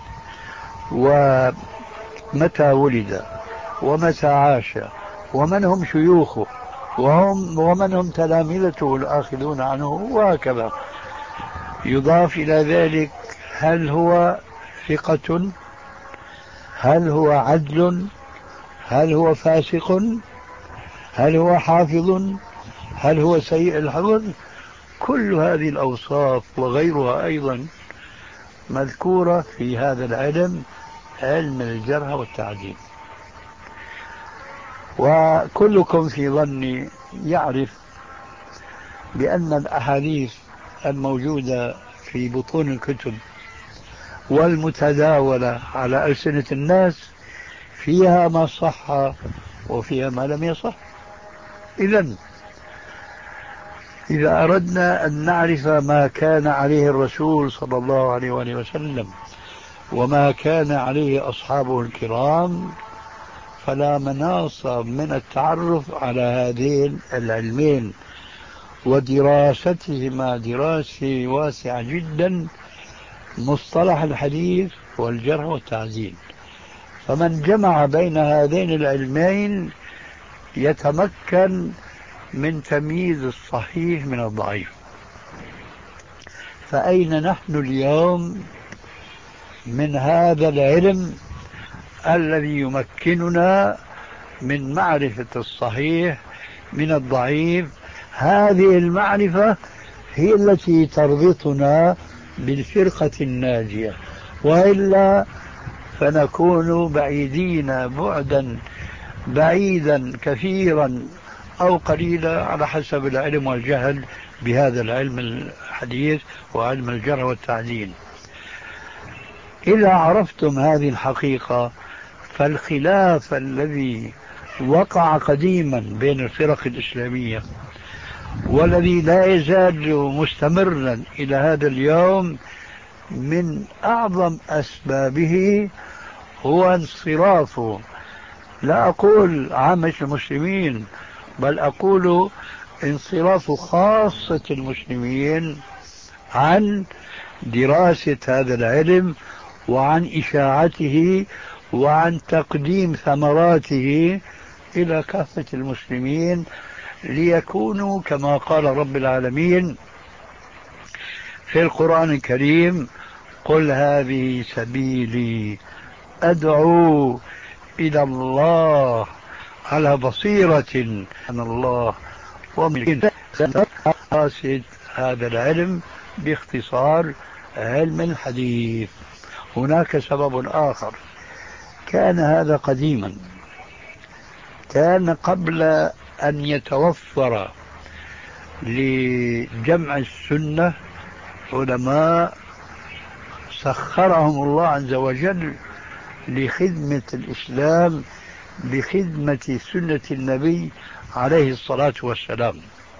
ومتى ولد ومتى عاش ومن هم شيوخه وهم ومن هم تلامذته الآخذون عنه، وهكذا. يضاف إلى ذلك هل هو ثقة، هل هو عدل، هل هو فاسق، هل هو حافظ، هل هو سيء الحفظ. كل هذه الأوصاف وغيرها أيضا مذكورة في هذا العلم، علم الجرح والتعديل. وكلكم في ظني يعرف بأن الأحاديث الموجودة في بطون الكتب والمتداولة على ألسنة الناس فيها ما صح وفيها ما لم يصح. إذن إذا أردنا أن نعرف ما كان عليه الرسول صلى الله عليه وآله وسلم وما كان عليه أصحابه الكرام، فلا مناص من التعرف على هذين العلمين، ودراستهما دراسة واسعة جدا، مصطلح الحديث والجرح والتعديل. فمن جمع بين هذين العلمين يتمكن من تمييز الصحيح من الضعيف. فأين نحن اليوم من هذا العلم الذي يمكننا من معرفة الصحيح من الضعيف؟ هذه المعرفة هي التي تربطنا بالفرقة الناجية، وإلا فنكون بعيدين بعدا بعيدا كثيرا أو قليلا على حسب العلم والجهل بهذا العلم الحديث وعلم الجرح والتعديل. إذا عرفتم هذه الحقيقة، فالخلاف الذي وقع قديما بين الفرق الإسلامية والذي لا يزال مستمرا إلى هذا اليوم من أعظم أسبابه هو انصراف، لا أقول عامة المسلمين، بل أقول انصراف خاصة المسلمين عن دراسة هذا العلم وعن إشاعته وعن تقديم ثمراته إلى كافة المسلمين، ليكونوا كما قال رب العالمين في القرآن الكريم: قل هذه سبيلي أدعو إلى الله على بصيرة أن الله ومن دراسة هذا العلم باختصار علم الحديث. هناك سبب آخر، كان هذا قديما، كان قبل أن يتوفر لجمع السنة علماء سخرهم الله عز وجل لخدمة الإسلام بخدمة سنة النبي عليه الصلاة والسلام.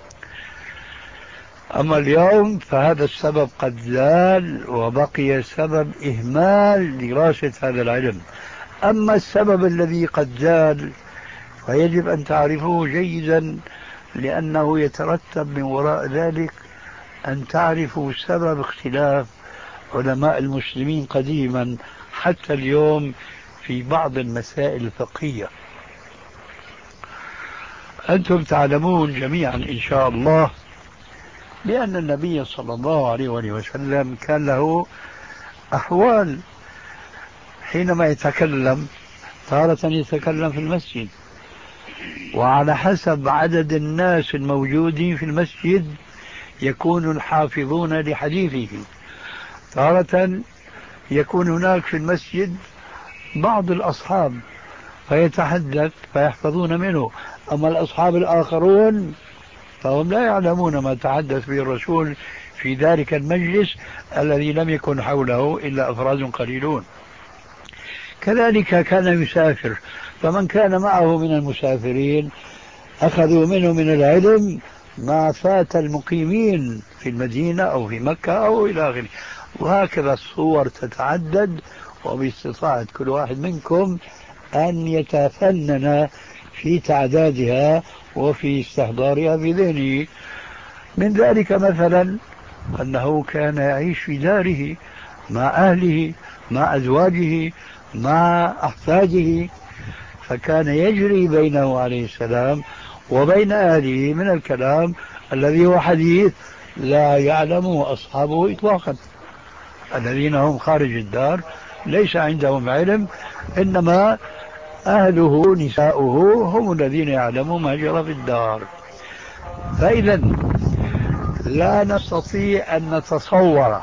أما اليوم فهذا السبب قد زال وبقي سبب إهمال دراسة هذا العلم. أما السبب الذي قد زال فيجب أن تعرفوه جيدا، لأنه يترتب من وراء ذلك أن تعرفوا سبب اختلاف علماء المسلمين قديما حتى اليوم في بعض المسائل الفقهية. أنتم تعلمون جميعا إن شاء الله بأن النبي صلى الله عليه وسلم كان له أحوال. حينما يتكلم تارة يتكلم في المسجد، وعلى حسب عدد الناس الموجودين في المسجد يكون الحافظون لحديثه. تارة يكون هناك في المسجد بعض الأصحاب فيتحدث فيحفظون منه، أما الأصحاب الآخرون فهم لا يعلمون ما تحدث به الرسول في ذلك المجلس الذي لم يكن حوله إلا أفراد قليلون. كذلك كان يسافر، فمن كان معه من المسافرين أخذوا منه من العلم ما فات المقيمين في المدينة أو في مكة أو إلى آخره. وهكذا الصور تتعدد، وباستطاعة كل واحد منكم أن يتفنن في تعدادها وفي استحضارها في ذهنه. من ذلك مثلا أنه كان يعيش في داره مع أهله مع أزواجه مع أحفاده، فكان يجري بينه عليه السلام وبين أهله من الكلام الذي هو حديث لا يعلمه أصحابه إطلاقا. الذين هم خارج الدار ليس عندهم علم، إنما أهله نساؤه هم الذين يعلمون ما جرى في الدار. فإذا لا نستطيع أن نتصور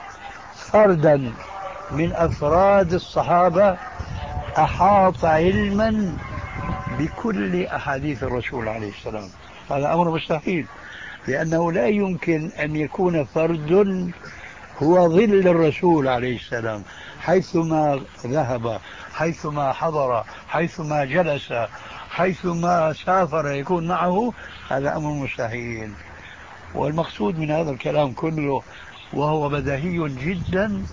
فردا من أفراد الصحابة أحاط علما بكل أحاديث الرسول عليه السلام. هذا أمر مستحيل، لأنه لا يمكن أن يكون فرد هو ظل الرسول عليه السلام، حيثما ذهب، حيثما حضر، حيثما جلس، حيثما سافر يكون معه. هذا أمر مستحيل. والمقصود من هذا الكلام كله وهو بديهي جدا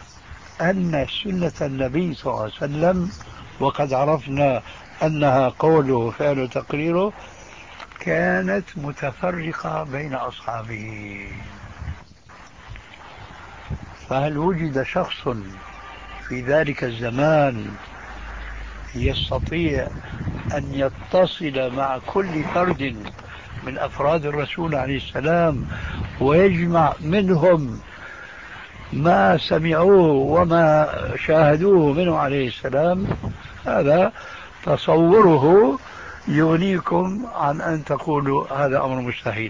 أن سنة النبي صلى الله عليه وسلم، وقد عرفنا أنها قوله وفعله وتقريره، كانت متفرقة بين أصحابه. فهل وجد شخص في ذلك الزمان يستطيع أن يتصل مع كل فرد من أفراد الرسول عليه السلام ويجمع منهم ما سمعوه وما شاهدوه منه عليه السلام؟ هذا تصوره يغنيكم عن أن تقولوا هذا أمر مستحيل.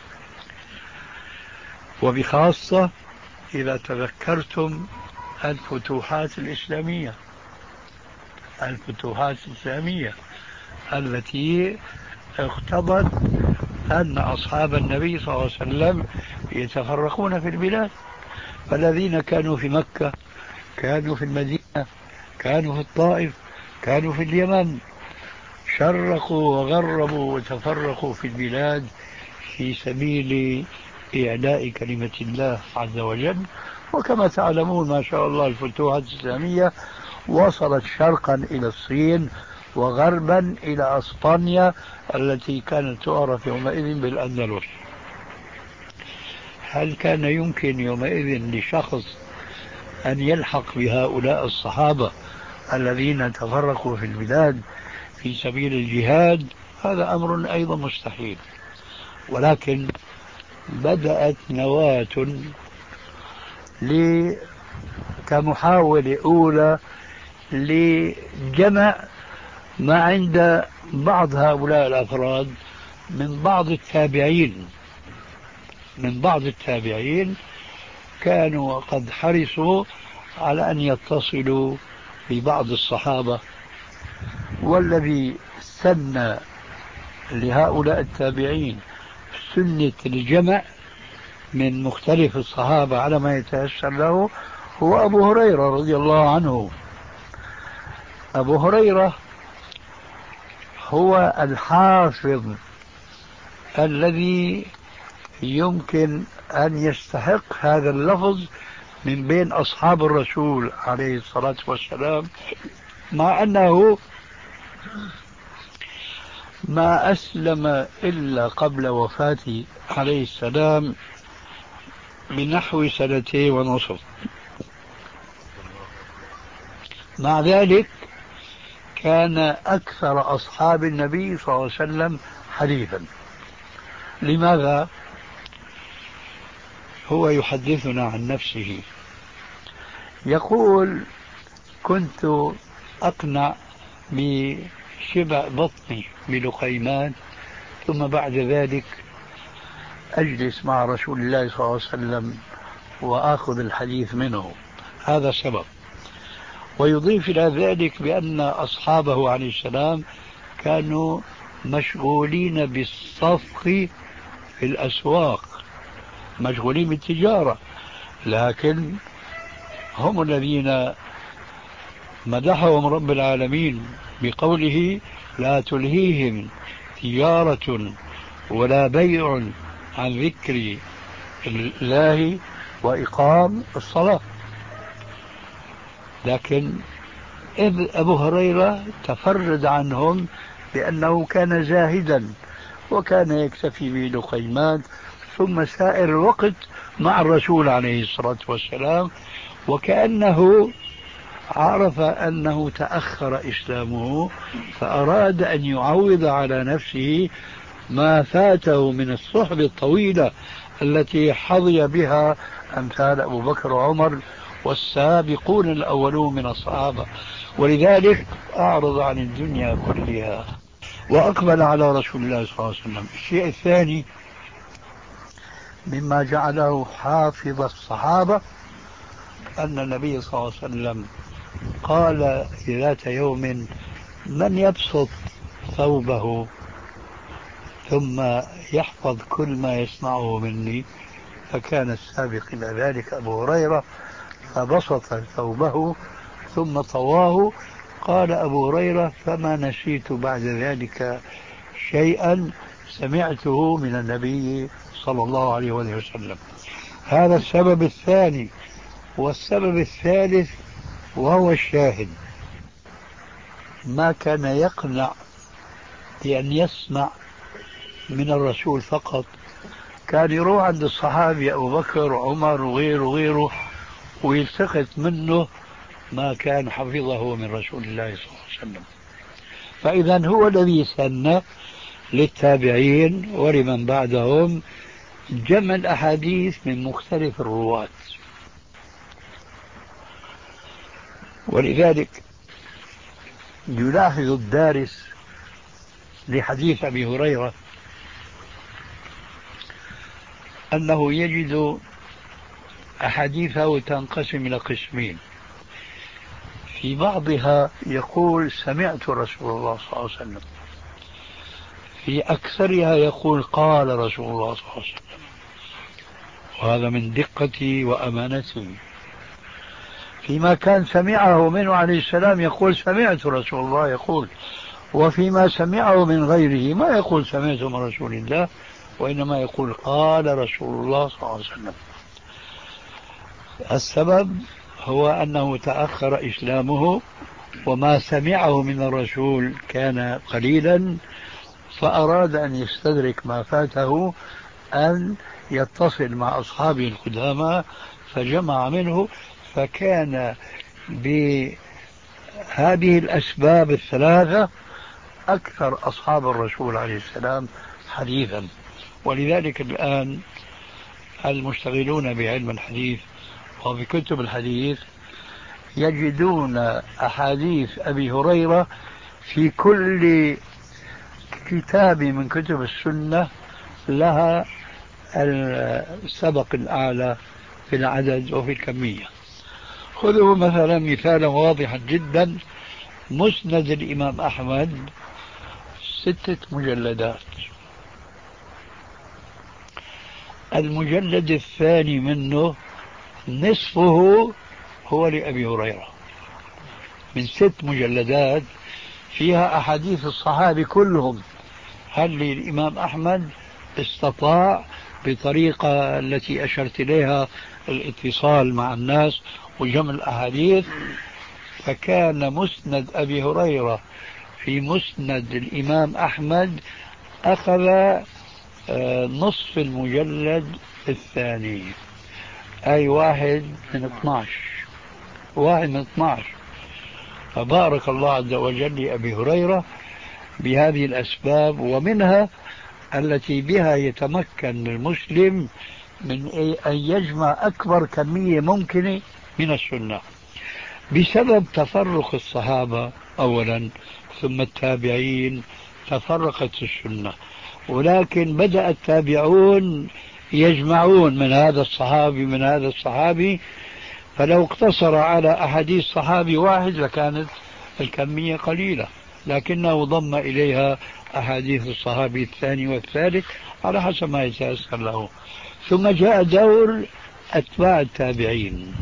وبخاصة إذا تذكرتم الفتوحات الإسلامية الفتوحات الإسلامية التي اقتضت أن أصحاب النبي صلى الله عليه وسلم يتفرقون في البلاد. فالذين كانوا في مكة كانوا في المدينة، كانوا في الطائف، كانوا في اليمن، شرقوا وغربوا وتفرقوا في البلاد في سبيل إعلاء كلمة الله عز وجل. وكما تعلمون ما شاء الله الفتوحات الإسلامية وصلت شرقا إلى الصين وغربا إلى أسبانيا التي كانت تعرف يومئذ بالأندلس. هل كان يمكن يومئذ لشخص أن يلحق بهؤلاء الصحابة الذين تفرقوا في البلاد في سبيل الجهاد؟ هذا أمر أيضا مستحيل. ولكن بدأت نواة كمحاولة أولى لجمع ما عند بعض هؤلاء الأفراد من بعض التابعين من بعض التابعين كانوا قد حرصوا على أن يتصلوا ببعض الصحابة. والذي سن لهؤلاء التابعين سنة الجمع من مختلف الصحابة على ما يتيسر له هو أبو هريرة رضي الله عنه. أبو هريرة هو الحافظ الذي يمكن أن يستحق هذا اللفظ من بين أصحاب الرسول عليه الصلاة والسلام، مع أنه ما أسلم إلا قبل وفاته عليه السلام بنحو سنتين ونصف. مع ذلك كان أكثر أصحاب النبي صلى الله عليه وسلم حديثا. لماذا؟ هو يحدثنا عن نفسه يقول: كنت أقنع بشبع بطني بلقيمان، ثم بعد ذلك أجلس مع رسول الله صلى الله عليه وسلم وآخذ الحديث منه. هذا سبب. ويضيف إلى ذلك بأن أصحابه عليه السلام كانوا مشغولين بالصفق في الأسواق، مشغولين بالتجارة، لكن هم الذين مدحهم رب العالمين بقوله: لا تلهيهم تجارة ولا بيع عن ذكر الله وإقام الصلاة. لكن أبو هريرة تفرد عنهم بأنه كان زاهدا وكان يكتفي بلقيمان، ثم سائر الوقت مع الرسول عليه الصلاة والسلام، وكأنه عرف أنه تأخر إسلامه فأراد أن يعوض على نفسه ما فاته من الصحبة الطويلة التي حظي بها أمثال أبو بكر وعمر والسابقون الأولون من الصحابة. ولذلك أعرض عن الدنيا كلها وأقبل على رسول الله صلى الله عليه وسلم. الشيء الثاني مما جعله حافظ الصحابة أن النبي صلى الله عليه وسلم قال ذات يوم: من يبسط ثوبه ثم يحفظ كل ما يسمعه مني؟ فكان السابق إلى ذلك أبو هريرة، فبسط ثوبه ثم طواه. قال أبو هريرة: فما نسيت بعد ذلك شيئا سمعته من النبي صلى الله عليه وسلم. هذا السبب الثاني. والسبب الثالث وهو الشاهد: ما كان يقنع بأن يسمع من الرسول فقط، كان يروح عند الصحابي أبو بكر وعمر وغيره وغيره ويلتقط منه ما كان حفظه من رسول الله صلى الله عليه وسلم. فإذا هو الذي سن للتابعين ولمن بعدهم جمع الأحاديث من مختلف الرواة. ولذلك يلاحظ الدارس لحديث أبي هريرة أنه يجد أحاديثه تنقسم إلى قسمين. في بعضها يقول سمعت رسول الله صلى الله عليه وسلم، في أكثرها يقول قال رسول الله صلى الله عليه وسلم، وهذا من دقتي وأمانتي. فيما كان سمعه منه عليه السلام يقول سمعت رسول الله يقول، وفيما سمعه من غيره ما يقول سمعت من رسول الله، وإنما يقول قال رسول الله صلى الله عليه وسلم. السبب هو أنه تأخر إسلامه وما سمعه من الرسول كان قليلا، فأراد أن يستدرك ما فاته أن يتصل مع أصحابه القدامى فجمع منه، فكان بهذه الأسباب الثلاثة أكثر أصحاب الرسول عليه السلام حديثا. ولذلك الآن المشتغلون بعلم الحديث وبكتب الحديث يجدون أحاديث أبي هريرة في كل كتاب من كتب السنة لها السبق الأعلى في العدد وفي الكمية. خذوا مثلا مثالا واضحا جدا، مسند الإمام أحمد ستة مجلدات، المجلد الثاني منه نصفه هو لأبي هريرة، من ست مجلدات فيها أحاديث الصحابة كلهم. هل الإمام أحمد استطاع بطريقة التي أشرت إليها الاتصال مع الناس وجمع الأحاديث، فكان مسند أبي هريرة في مسند الإمام أحمد أخذ نصف المجلد الثاني، أي واحد من اثناش واحد من اثناش. فبارك الله عز وجل لأبي هريرة بهذه الأسباب، ومنها التي بها يتمكن المسلم من أن يجمع أكبر كمية ممكنة من السنة بسبب تفرق الصحابة أولا، ثم التابعين تفرقت السنة، ولكن بدأ التابعون يجمعون من هذا الصحابي من هذا الصحابي، فلو اقتصر على أحاديث صحابي واحد لكانت الكمية قليلة، لكنه ضم إليها أحاديث الصحابي الثاني والثالث على حسب ما يتيسر له. ثم جاء دور أتباع التابعين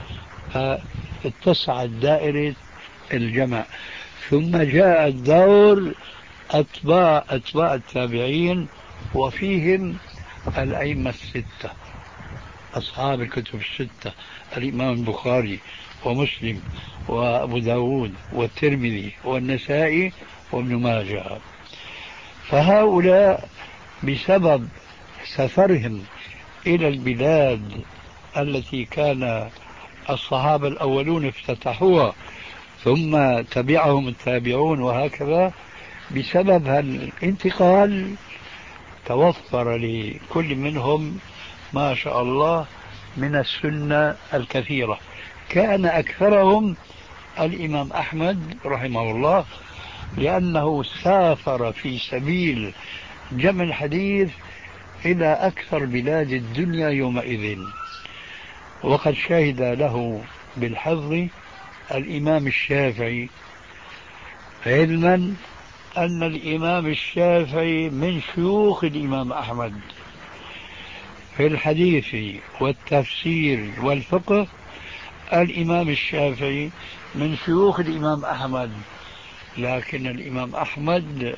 فاتسعت دائرة الجمع، ثم جاء الدور أتباع أتباع التابعين وفيهم الأئمة الستة أصحاب الكتب الستة، الإمام البخاري ومسلم وأبو داود والترمذي والنسائي وابن ماجه. فهؤلاء بسبب سفرهم إلى البلاد التي كان الصحابة الأولون افتتحوها ثم تبعهم التابعون وهكذا، بسبب الانتقال توفر لكل منهم ما شاء الله من السنة الكثيرة. كان أكثرهم الإمام أحمد رحمه الله، لأنه سافر في سبيل جمع الحديث إلى أكثر بلاد الدنيا يومئذ، وقد شهد له بالحظ الإمام الشافعي، علما أن الإمام الشافعي من شيوخ الإمام أحمد في الحديث والتفسير والفقه. الإمام الشافعي من شيوخ الإمام أحمد، لكن الإمام أحمد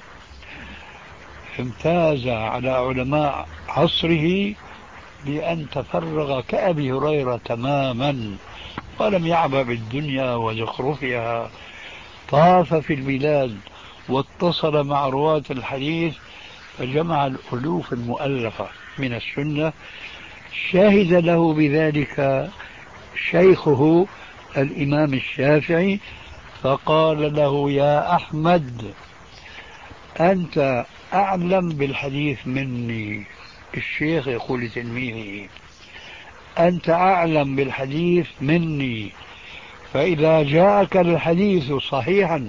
امتاز على علماء عصره بأن تفرغ كأبي هريرة تماما، ولم يعبأ بالدنيا وزخرفها، طاف في البلاد واتصل مع رواة الحديث فجمع الألوف المؤلفة من السنة. شهد له بذلك شيخه الإمام الشافعي، فقال له: يا أحمد، أنت أعلم بالحديث مني. الشيخ يقول لتلميذه: أنت أعلم بالحديث مني، فإذا جاءك الحديث صحيحا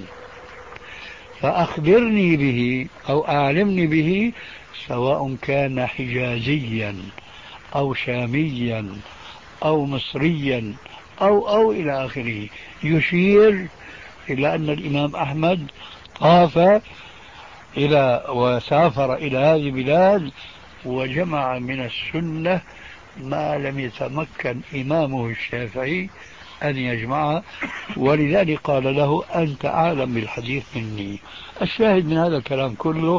فأخبرني به أو أعلمني به، سواء كان حجازيا أو شاميا أو مصريا أو أو إلى آخره. يشير إلى أن الإمام أحمد طاف إلى وسافر إلى هذه البلاد وجمع من السنة ما لم يتمكن إمامه الشافعي أن يجمعه، ولذلك قال له: أنت أعلم بالحديث مني. الشاهد من هذا الكلام كله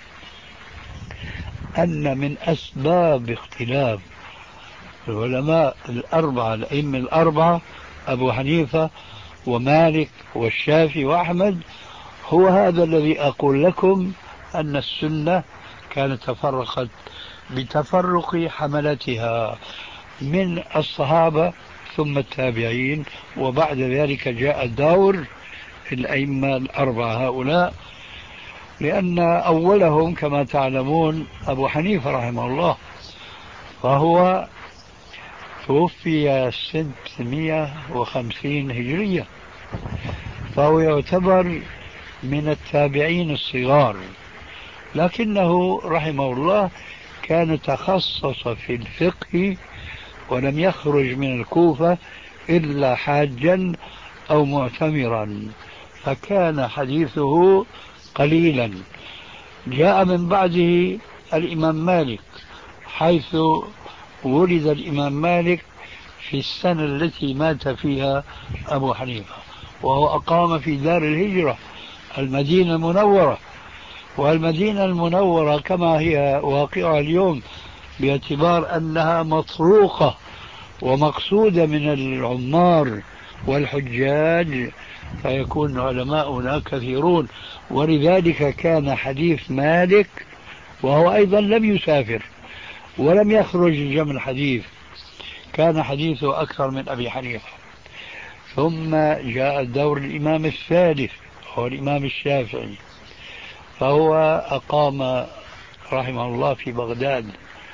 أن من أسباب اختلاف العلماء الأربعة، الأئمة الأربعة أبو حنيفة ومالك والشافعي وأحمد، هو هذا الذي أقول لكم، أن السنة كانت تفرقت بتفرق حملتها من الصحابة ثم التابعين، وبعد ذلك جاء دور الأئمة الأربعة هؤلاء، لأن أولهم كما تعلمون أبو حنيفة رحمه الله، فهو توفي ستمائة وخمسين هجرية، فهو يعتبر من التابعين الصغار، لكنه رحمه الله كان تخصص في الفقه ولم يخرج من الكوفة إلا حاجا أو معتمرا، فكان حديثه قليلا. جاء من بعده الإمام مالك، حيث ولد الإمام مالك في السنة التي مات فيها أبو حنيفة، وهو أقام في دار الهجرة المدينة المنورة. والمدينة المنورة كما هي واقعة اليوم باعتبار أنها مطروقة ومقصودة من العمار والحجاج، فيكون علماؤنا كثيرون، ولذلك كان حديث مالك، وهو أيضا لم يسافر ولم يخرج جمع الحديث، كان حديثه أكثر من أبي حنيفة. ثم جاء دور الإمام الثالث هو الإمام الشافعي، فهو أقام رحمه الله في بغداد،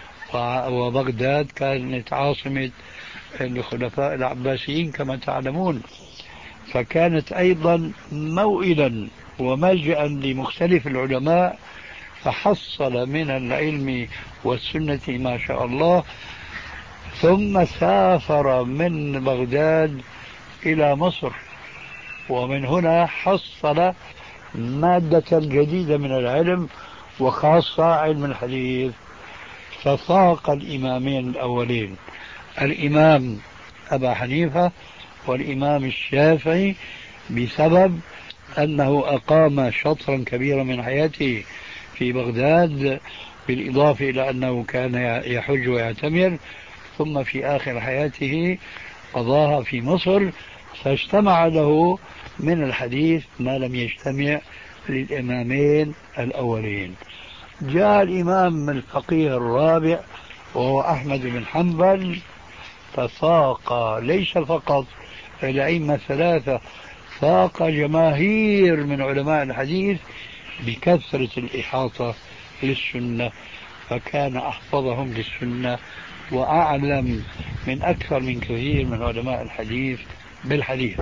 وبغداد كانت عاصمة الخلفاء العباسيين كما تعلمون، فكانت أيضا موئلا وملجأ لمختلف العلماء، فحصل من العلم والسنة ما شاء الله. ثم سافر من بغداد إلى مصر، ومن هنا حصل مادة جديدة من العلم، وخاصة علم الحديث، ففاق الإمامين الأولين الإمام أبا حنيفة والإمام الشافعي بسبب أنه أقام شطرا كبيرا من حياته في بغداد، بالإضافة إلى أنه كان يحج ويعتمر، ثم في آخر حياته قضاها في مصر، فاجتمع له من الحديث ما لم يجتمع للإمامين الأولين. جاء الإمام الفقيه الرابع وهو أحمد بن حنبل، ففاق ليس فقط الأئمة الثلاثة، فاق جماهير من علماء الحديث بكثرة الإحاطة للسنة، فكان أحفظهم للسنة وأعلم من أكثر من كثير من علماء الحديث بالحديث.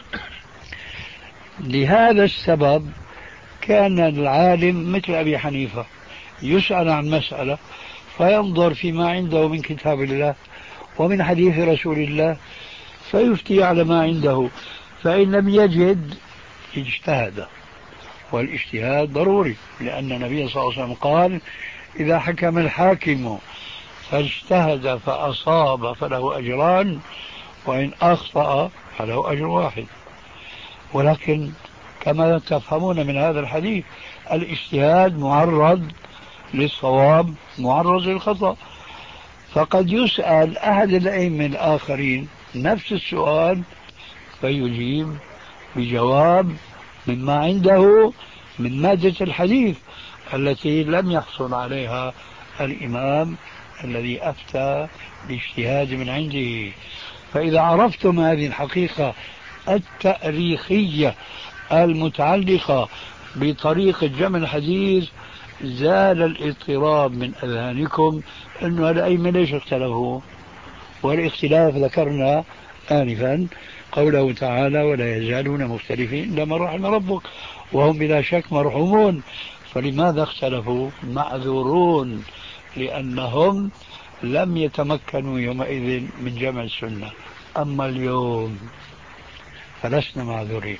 لهذا السبب كان العالم مثل أبي حنيفة يسأل عن مسألة فينظر فيما عنده من كتاب الله ومن حديث رسول الله فيفتي على ما عنده، فإن لم يجد اجتهد، والاجتهاد ضروري، لأن النبي صلى الله عليه وسلم قال: إذا حكم الحاكم فاجتهد فأصاب فله أجران، وإن أخطأ فله أجر واحد. ولكن كما تفهمون من هذا الحديث الاجتهاد معرض للصواب معرض للخطأ، فقد يسأل أحد الأئمة الآخرين نفس السؤال فيجيب بجواب مما عنده من مادة الحديث التي لم يحصل عليها الإمام الذي أفتى باجتهاد من عنده. فإذا عرفتم هذه الحقيقة التاريخية المتعلقة بطريقة جمع الحديث زال الاضطراب من أذهانكم أنه الأئمة ليش اختلفوا. والاختلاف ذكرنا آنفا قوله تعالى ولا يزالون مختلفين إلا من رحم ربك وهم بلا شك مرحومون. فلماذا اختلفوا؟ معذورون، لأنهم لم يتمكنوا يومئذ من جمع السنة. أما اليوم فلسنا معذورين،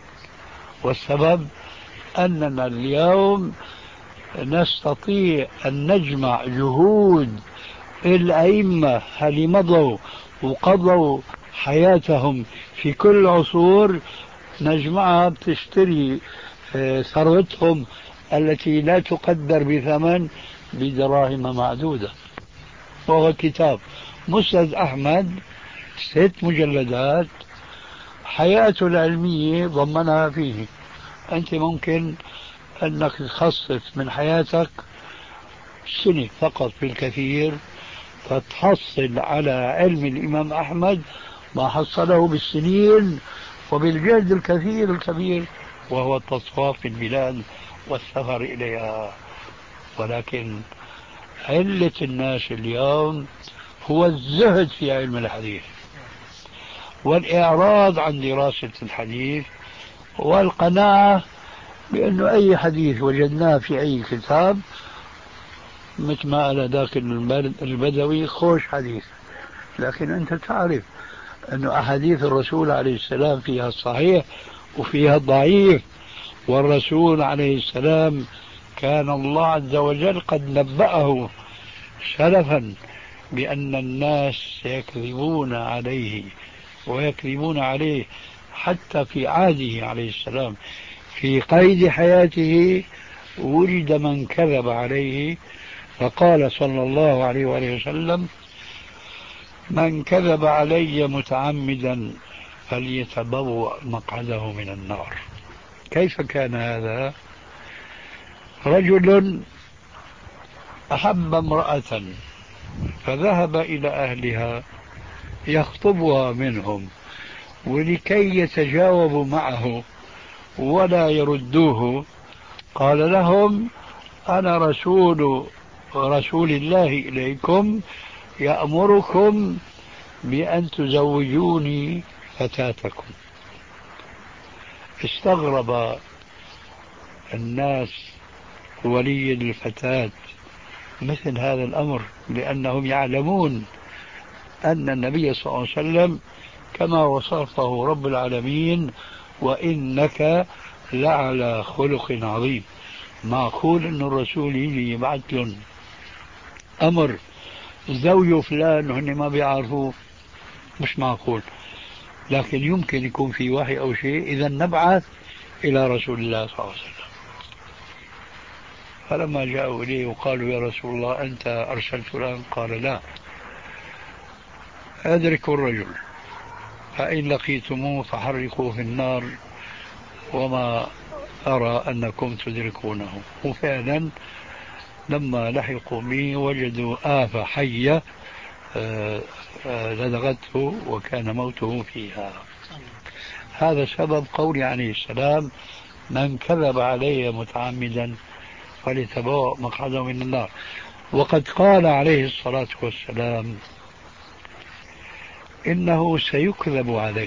والسبب أننا اليوم نستطيع أن نجمع جهود الأئمة اللي مضوا وقضوا حياتهم في كل العصور، نجمعها بتشتري ثروتهم التي لا تقدر بثمن بدراهم معدودة. وهو كتاب مسند أحمد ست مجلدات حياته العلمية ضمنها فيه. أنت ممكن أنك تخصص من حياتك سنة فقط بالكثير فتحصل على علم الإمام أحمد ما حصله بالسنين وبالجهد الكثير الكبير، وهو التصواف في البلاد والسفر إليها. ولكن علة الناس اليوم هو الزهد في علم الحديث والإعراض عن دراسة الحديث والقناعة بأنه أي حديث وجدناه في أي كتاب مثل ما قال ذاك البدوي خوش حديث. لكن أنت تعرف أن أحاديث الرسول عليه السلام فيها الصحيح وفيها الضعيف، والرسول عليه السلام كان الله عز وجل قد نبأه سلفا بأن الناس سيكذبون عليه ويكذبون عليه حتى في عهده عليه السلام. في قيد حياته وجد من كذب عليه، فقال صلى الله عليه وآله وسلم من كذب علي متعمدا فليتبوأ مقعده من النار. كيف كان هذا؟ رجل أحب امرأة فذهب إلى أهلها يخطبها منهم، ولكي يتجاوبوا معه ولا يردوه قال لهم أنا رسول رسول الله إليكم يأمركم بأن تزوجوني فتاتكم. استغرب الناس ولي الفتاة مثل هذا الأمر، لأنهم يعلمون أن النبي صلى الله عليه وسلم كما وصفه رب العالمين وإنك لعلى خلق عظيم. معقول أن الرسول يجي يبعث لهم أمر زوجوا فلان وهن ما بيعرفوه؟ مش معقول. لكن يمكن يكون في وحي أو شيء، إذا نبعث إلى رسول الله صلى الله عليه وسلم. فلما جاءوا إليه وقالوا يا رسول الله أنت أرسلت فلان قال لا، أدركوا الرجل فإن لقيتموه فحرقوه في النار وما أرى أنكم تدركونه. وفعلا لما لحقوا به وجدوا آفة حية لدغته وكان موته فيها. هذا سبب قولي عليه السلام من كذب علي متعمدا فليتبوأ مقعده من النار. وقد قال عليه الصلاة والسلام إنه سيكذب عليه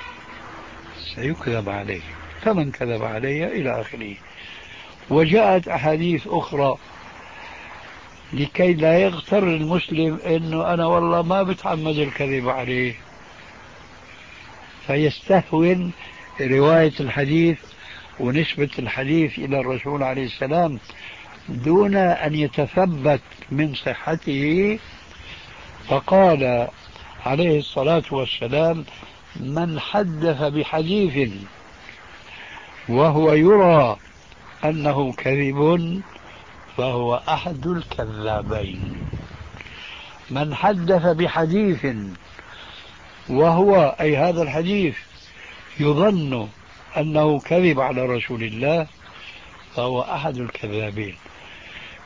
سيكذب عليه فمن كذب علي إلى آخره. وجاءت أحاديث أخرى لكي لا يغتر المسلم إنه أنا والله ما بتعمد الكذب عليه، فيستهون رواية الحديث ونسبة الحديث إلى الرسول عليه السلام دون أن يتثبت من صحته. فقال عليه الصلاة والسلام من حدث بحديث وهو يرى أنه كذب فهو أحد الكذابين. من حدث بحديث وهو أي هذا الحديث يظن أنه كذب على رسول الله فهو أحد الكذابين.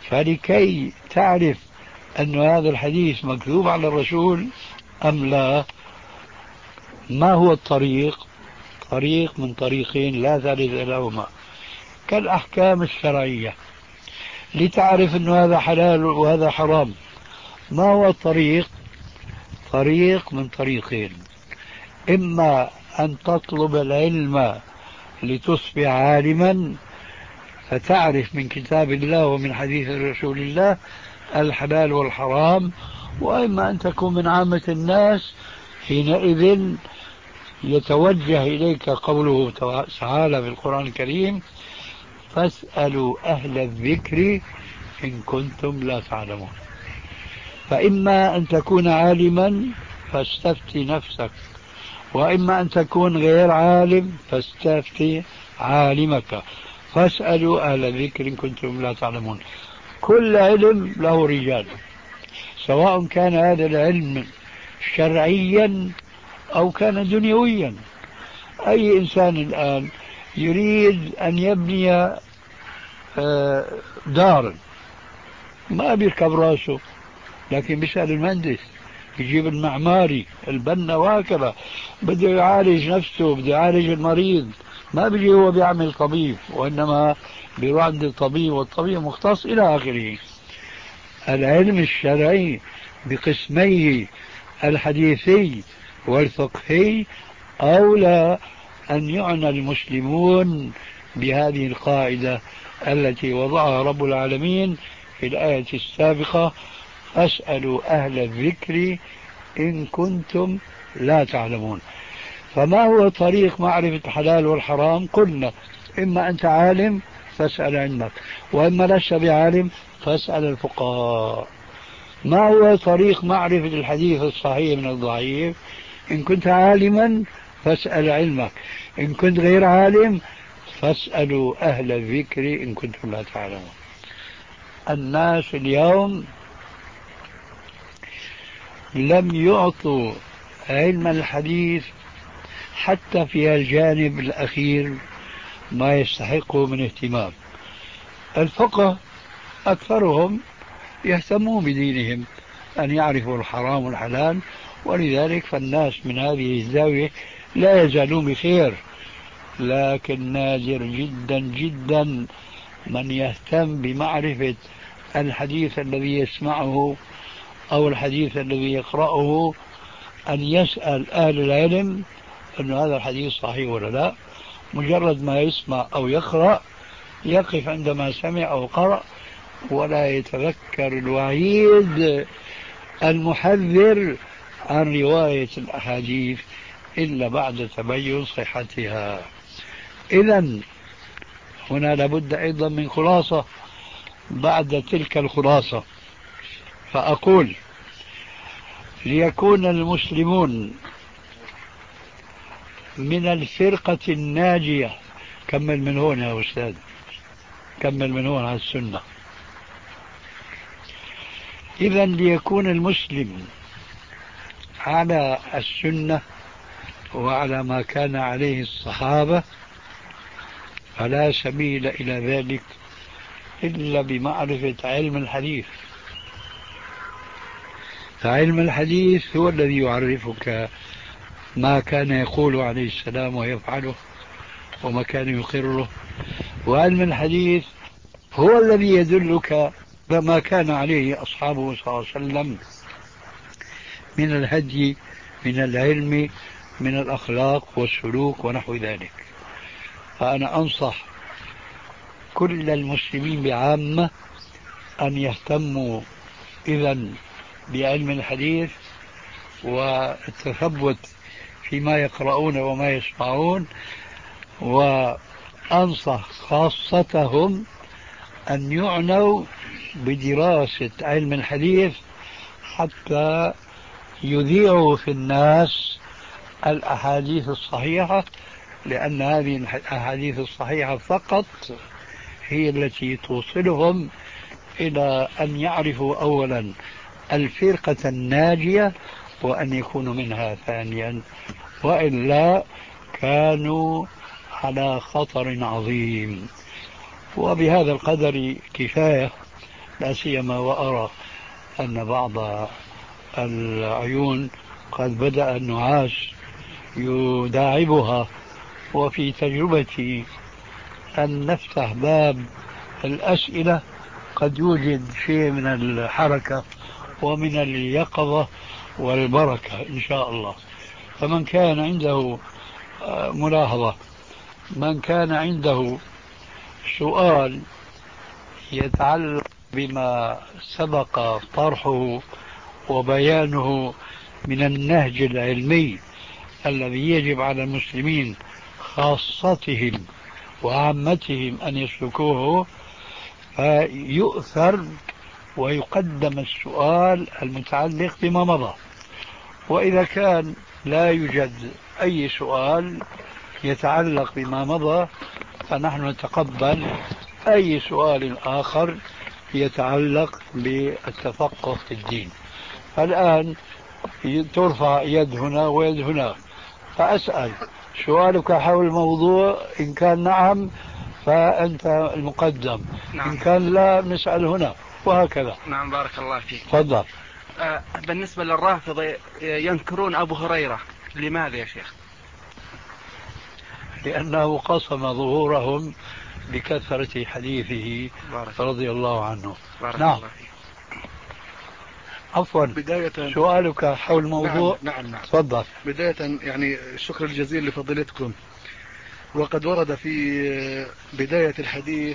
فلكي تعرف أن هذا الحديث مكذوب على الرسول أم لا، ما هو الطريق؟ طريق من طريقين لا ثالث لهما، كالأحكام الشرعية. لتعرف أن هذا حلال وهذا حرام، ما هو الطريق؟ طريق من طريقين: إما أن تطلب العلم لتصبح عالما فتعرف من كتاب الله ومن حديث رسول الله الحلال والحرام، وإما أن تكون من عامة الناس. حينئذ يتوجه إليك قوله تعالى في القرآن الكريم: فاسألوا أهل الذكر إن كنتم لا تعلمون. فإما أن تكون عالما فاستفتي نفسك، وإما أن تكون غير عالم فاستفتي عالمك. فاسألوا أهل الذكر إن كنتم لا تعلمون. كل علم له رجال، سواء كان هذا العلم شرعيا أو كان دنيويا. أي إنسان الآن يريد أن يبني دار، ما بيركب راسه، لكن بيسأل المهندس، يجيب المعماري، البنا، وهكذا. بده يعالج نفسه، بده يعالج المريض، ما بيجي هو بيعمل طبيب، وإنما بيروح عند الطبيب والطبيب مختص إلى آخره. العلم الشرعي بقسميه الحديثي والفقهي أولى أن يعنى المسلمون بهذه القاعدة التي وضعها رب العالمين في الآية السابقة: فاسألوا أهل الذكر إن كنتم لا تعلمون. فما هو طريق معرفة الحلال والحرام؟ قلنا: إما أنت عالم فاسأل علمك، وإما لست بعالم فاسأل الفقهاء. ما هو طريق معرفة الحديث الصحيح من الضعيف؟ إن كنت عالما فاسأل علمك، إن كنت غير عالم فاسألوا أهل الذكر إن كنتم لا تعلمون. الناس اليوم لم يعطوا علم الحديث حتى في الجانب الأخير ما يستحقه من اهتمام. الفقه أكثرهم يهتمون بدينهم، أن يعرفوا الحرام والحلال، ولذلك فالناس من هذه الزاوية لا يزالون بخير. لكن نادر جدا جدا من يهتم بمعرفة الحديث الذي يسمعه أو الحديث الذي يقرأه، أن يسأل أهل العلم أن هذا الحديث صحيح ولا لا. مجرد ما يسمع أو يقرأ يقف عندما سمع أو قرأ، ولا يتذكر الوعيد المحذر عن رواية الأحاديث إلا بعد تبين صحتها. إذن هنا لابد أيضا من خلاصة بعد تلك الخلاصة، فأقول: ليكون المسلمون من الفرقة الناجية. كمل من هون يا أستاذ، كمل من هون على السنة. إذن ليكون المسلم على السنة وعلى ما كان عليه الصحابة، فلا سبيل إلى ذلك إلا بمعرفة علم الحديث. فعلم الحديث هو الذي يعرفك ما كان يقول عليه السلام ويفعله وما كان يقره، وعلم الحديث هو الذي يدلك بما كان عليه أصحابه صلى الله عليه وسلم من الهدي، من العلم، من الأخلاق والسلوك ونحو ذلك. فأنا أنصح كل المسلمين بعامة أن يهتموا إذن بعلم الحديث والتثبت فيما يقرؤون وما يسمعون، وأنصح خاصتهم أن يعنوا بدراسة علم الحديث حتى يذيعوا في الناس الأحاديث الصحيحة، لأن هذه الأحاديث الصحيحة فقط هي التي توصلهم إلى أن يعرفوا أولا الفرقة الناجية وأن يكونوا منها ثانيا، وإلا كانوا على خطر عظيم. وبهذا القدر كفاية، لا سيما وأرى أن بعض العيون قد بدأ النعاس يداعبها، وفي تجربتي أن نفتح باب الأسئلة قد يوجد شيء من الحركة ومن اليقظة والبركة إن شاء الله. فمن كان عنده ملاحظة، من كان عنده سؤال يتعلق بما سبق طرحه وبيانه من النهج العلمي الذي يجب على المسلمين خاصتهم وعامتهم أن يسلكوه، فيؤثر ويقدم السؤال المتعلق بما مضى. وإذا كان لا يوجد أي سؤال يتعلق بما مضى فنحن نتقبل أي سؤال آخر يتعلق بالتفقه في الدين. الآن ترفع يد هنا ويد هنا، فأسأل سؤالك حول الموضوع، إن كان نعم فأنت المقدم، نعم. إن كان لا نسأل هنا، وهكذا. نعم بارك الله فيك. تفضل. آه بالنسبة للرافضة ينكرون أبو هريرة، لماذا يا شيخ؟ لأنه قسم ظهورهم بكثرة حديثه رضي الله عنه. بارك نعم. الله فيك. عفوا، بداية سؤالك حول الموضوع. نعم نعم, نعم. تفضل. بداية يعني الشكر الجزيل لفضيلتكم. وقد ورد في بداية الحديث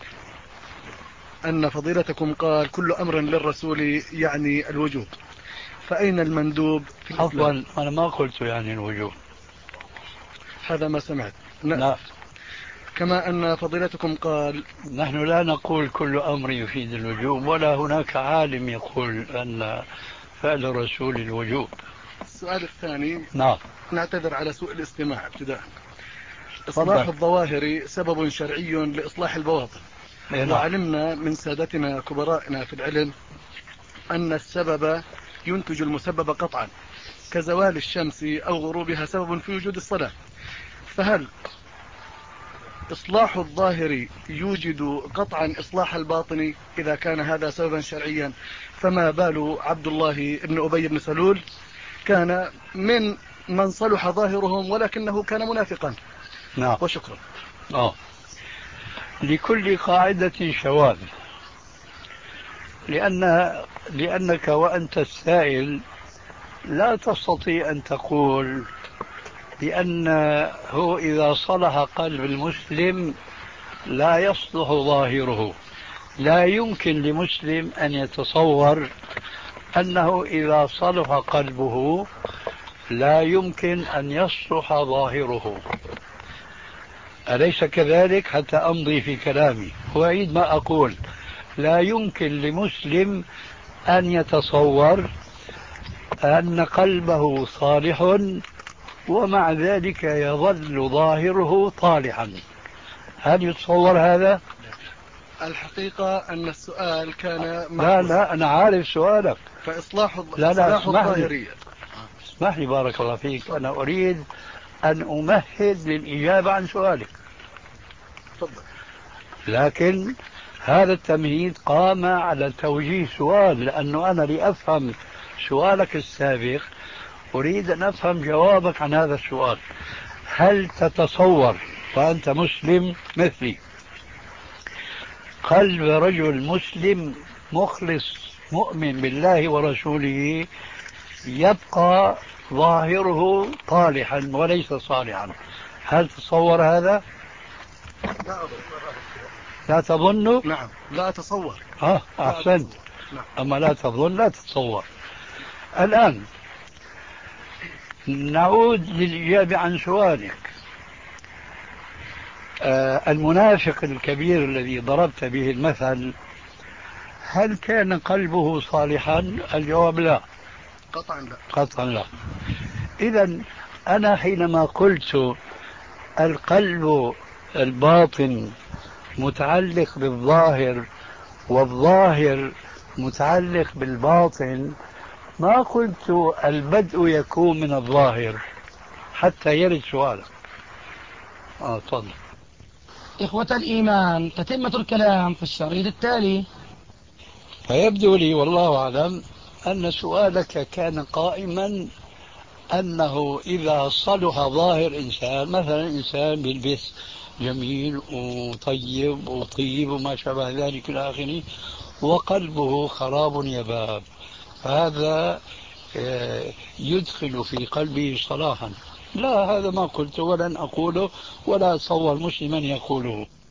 أن فضيلتكم قال كل أمر للرسول يعني الوجوب، فأين المندوب في الإسلام؟ عفوا، أنا ما قلت يعني الوجوب، هذا ما سمعت. لا. كما أن فضيلتكم قال نحن لا نقول كل أمر يفيد الوجوب، ولا هناك عالم يقول أن فعل الرسول الوجوب. السؤال الثاني. نعم. نعتذر على سوء الاستماع ابتداء. فضل. إصلاح الظواهر سبب شرعي لإصلاح البواطن. نعم. وعلمنا من سادتنا كبرائنا في العلم أن السبب ينتج المسبب قطعا، كزوال الشمس أو غروبها سبب في وجود الصلاة. فهل إصلاح الظاهر يوجد قطعا إصلاح الباطن إذا كان هذا سببا شرعيا؟ فما بال عبد الله بن أبي بن سلول كان من من صلح ظاهرهم ولكنه كان منافقا. نعم. وشكرا. آه. لكل قاعدة شواذ، لأن لأنك وأنت السائل لا تستطيع أن تقول بأنه إذا صلح قلب المسلم لا يصلح ظاهره. لا يمكن لمسلم أن يتصور أنه إذا صلح قلبه لا يمكن أن يصلح ظاهره. أليس كذلك؟ حتى أمضي في كلامي وأعيد ما أقول. لا يمكن لمسلم أن يتصور أن قلبه صالح ومع ذلك يظل ظاهره طالحا. هل يتصور هذا؟ الحقيقة أن السؤال كان لا لا أنا عارف سؤالك. فإصلاح لا لا الظاهرية. اسمح لي بارك الله فيك، أنا أريد أن أمهد للإجابة عن سؤالك. تفضل. لكن هذا التمهيد قام على توجيه سؤال، لأنه أنا لأفهم سؤالك السابق أريد أن أفهم جوابك عن هذا السؤال. هل تتصور وأنت مسلم مثلي قلب رجل مسلم مخلص مؤمن بالله ورسوله يبقى ظاهره طالحا وليس صالحا؟ هل تتصور هذا؟ لا أظن. لا تظن؟ نعم لا أتصور. ها أحسنت. نعم. أما لا تظن لا تتصور. الآن نعود للإجابة عن سؤالك. آه المنافق الكبير الذي ضربت به المثل هل كان قلبه صالحا؟ الجواب لا. قطعا لا. قطعا لا. إذا أنا حينما قلت القلب الباطن متعلق بالظاهر والظاهر متعلق بالباطن ما قلت البدء يكون من الظاهر حتى يرد سؤالك. آه تفضل. إخوة الإيمان، تتمة الكلام في الشريط التالي. فيبدو لي والله أعلم أن سؤالك كان قائما أنه إذا صلح ظاهر إنسان، مثلا إنسان بيلبس جميل وطيب وطيب وما شابه ذلك إلى آخره، وقلبه خراب يباب، فهذا يدخل في قلبه صلاحا. لا، هذا ما قلت ولن أقوله ولا أتصور مسلما يقوله.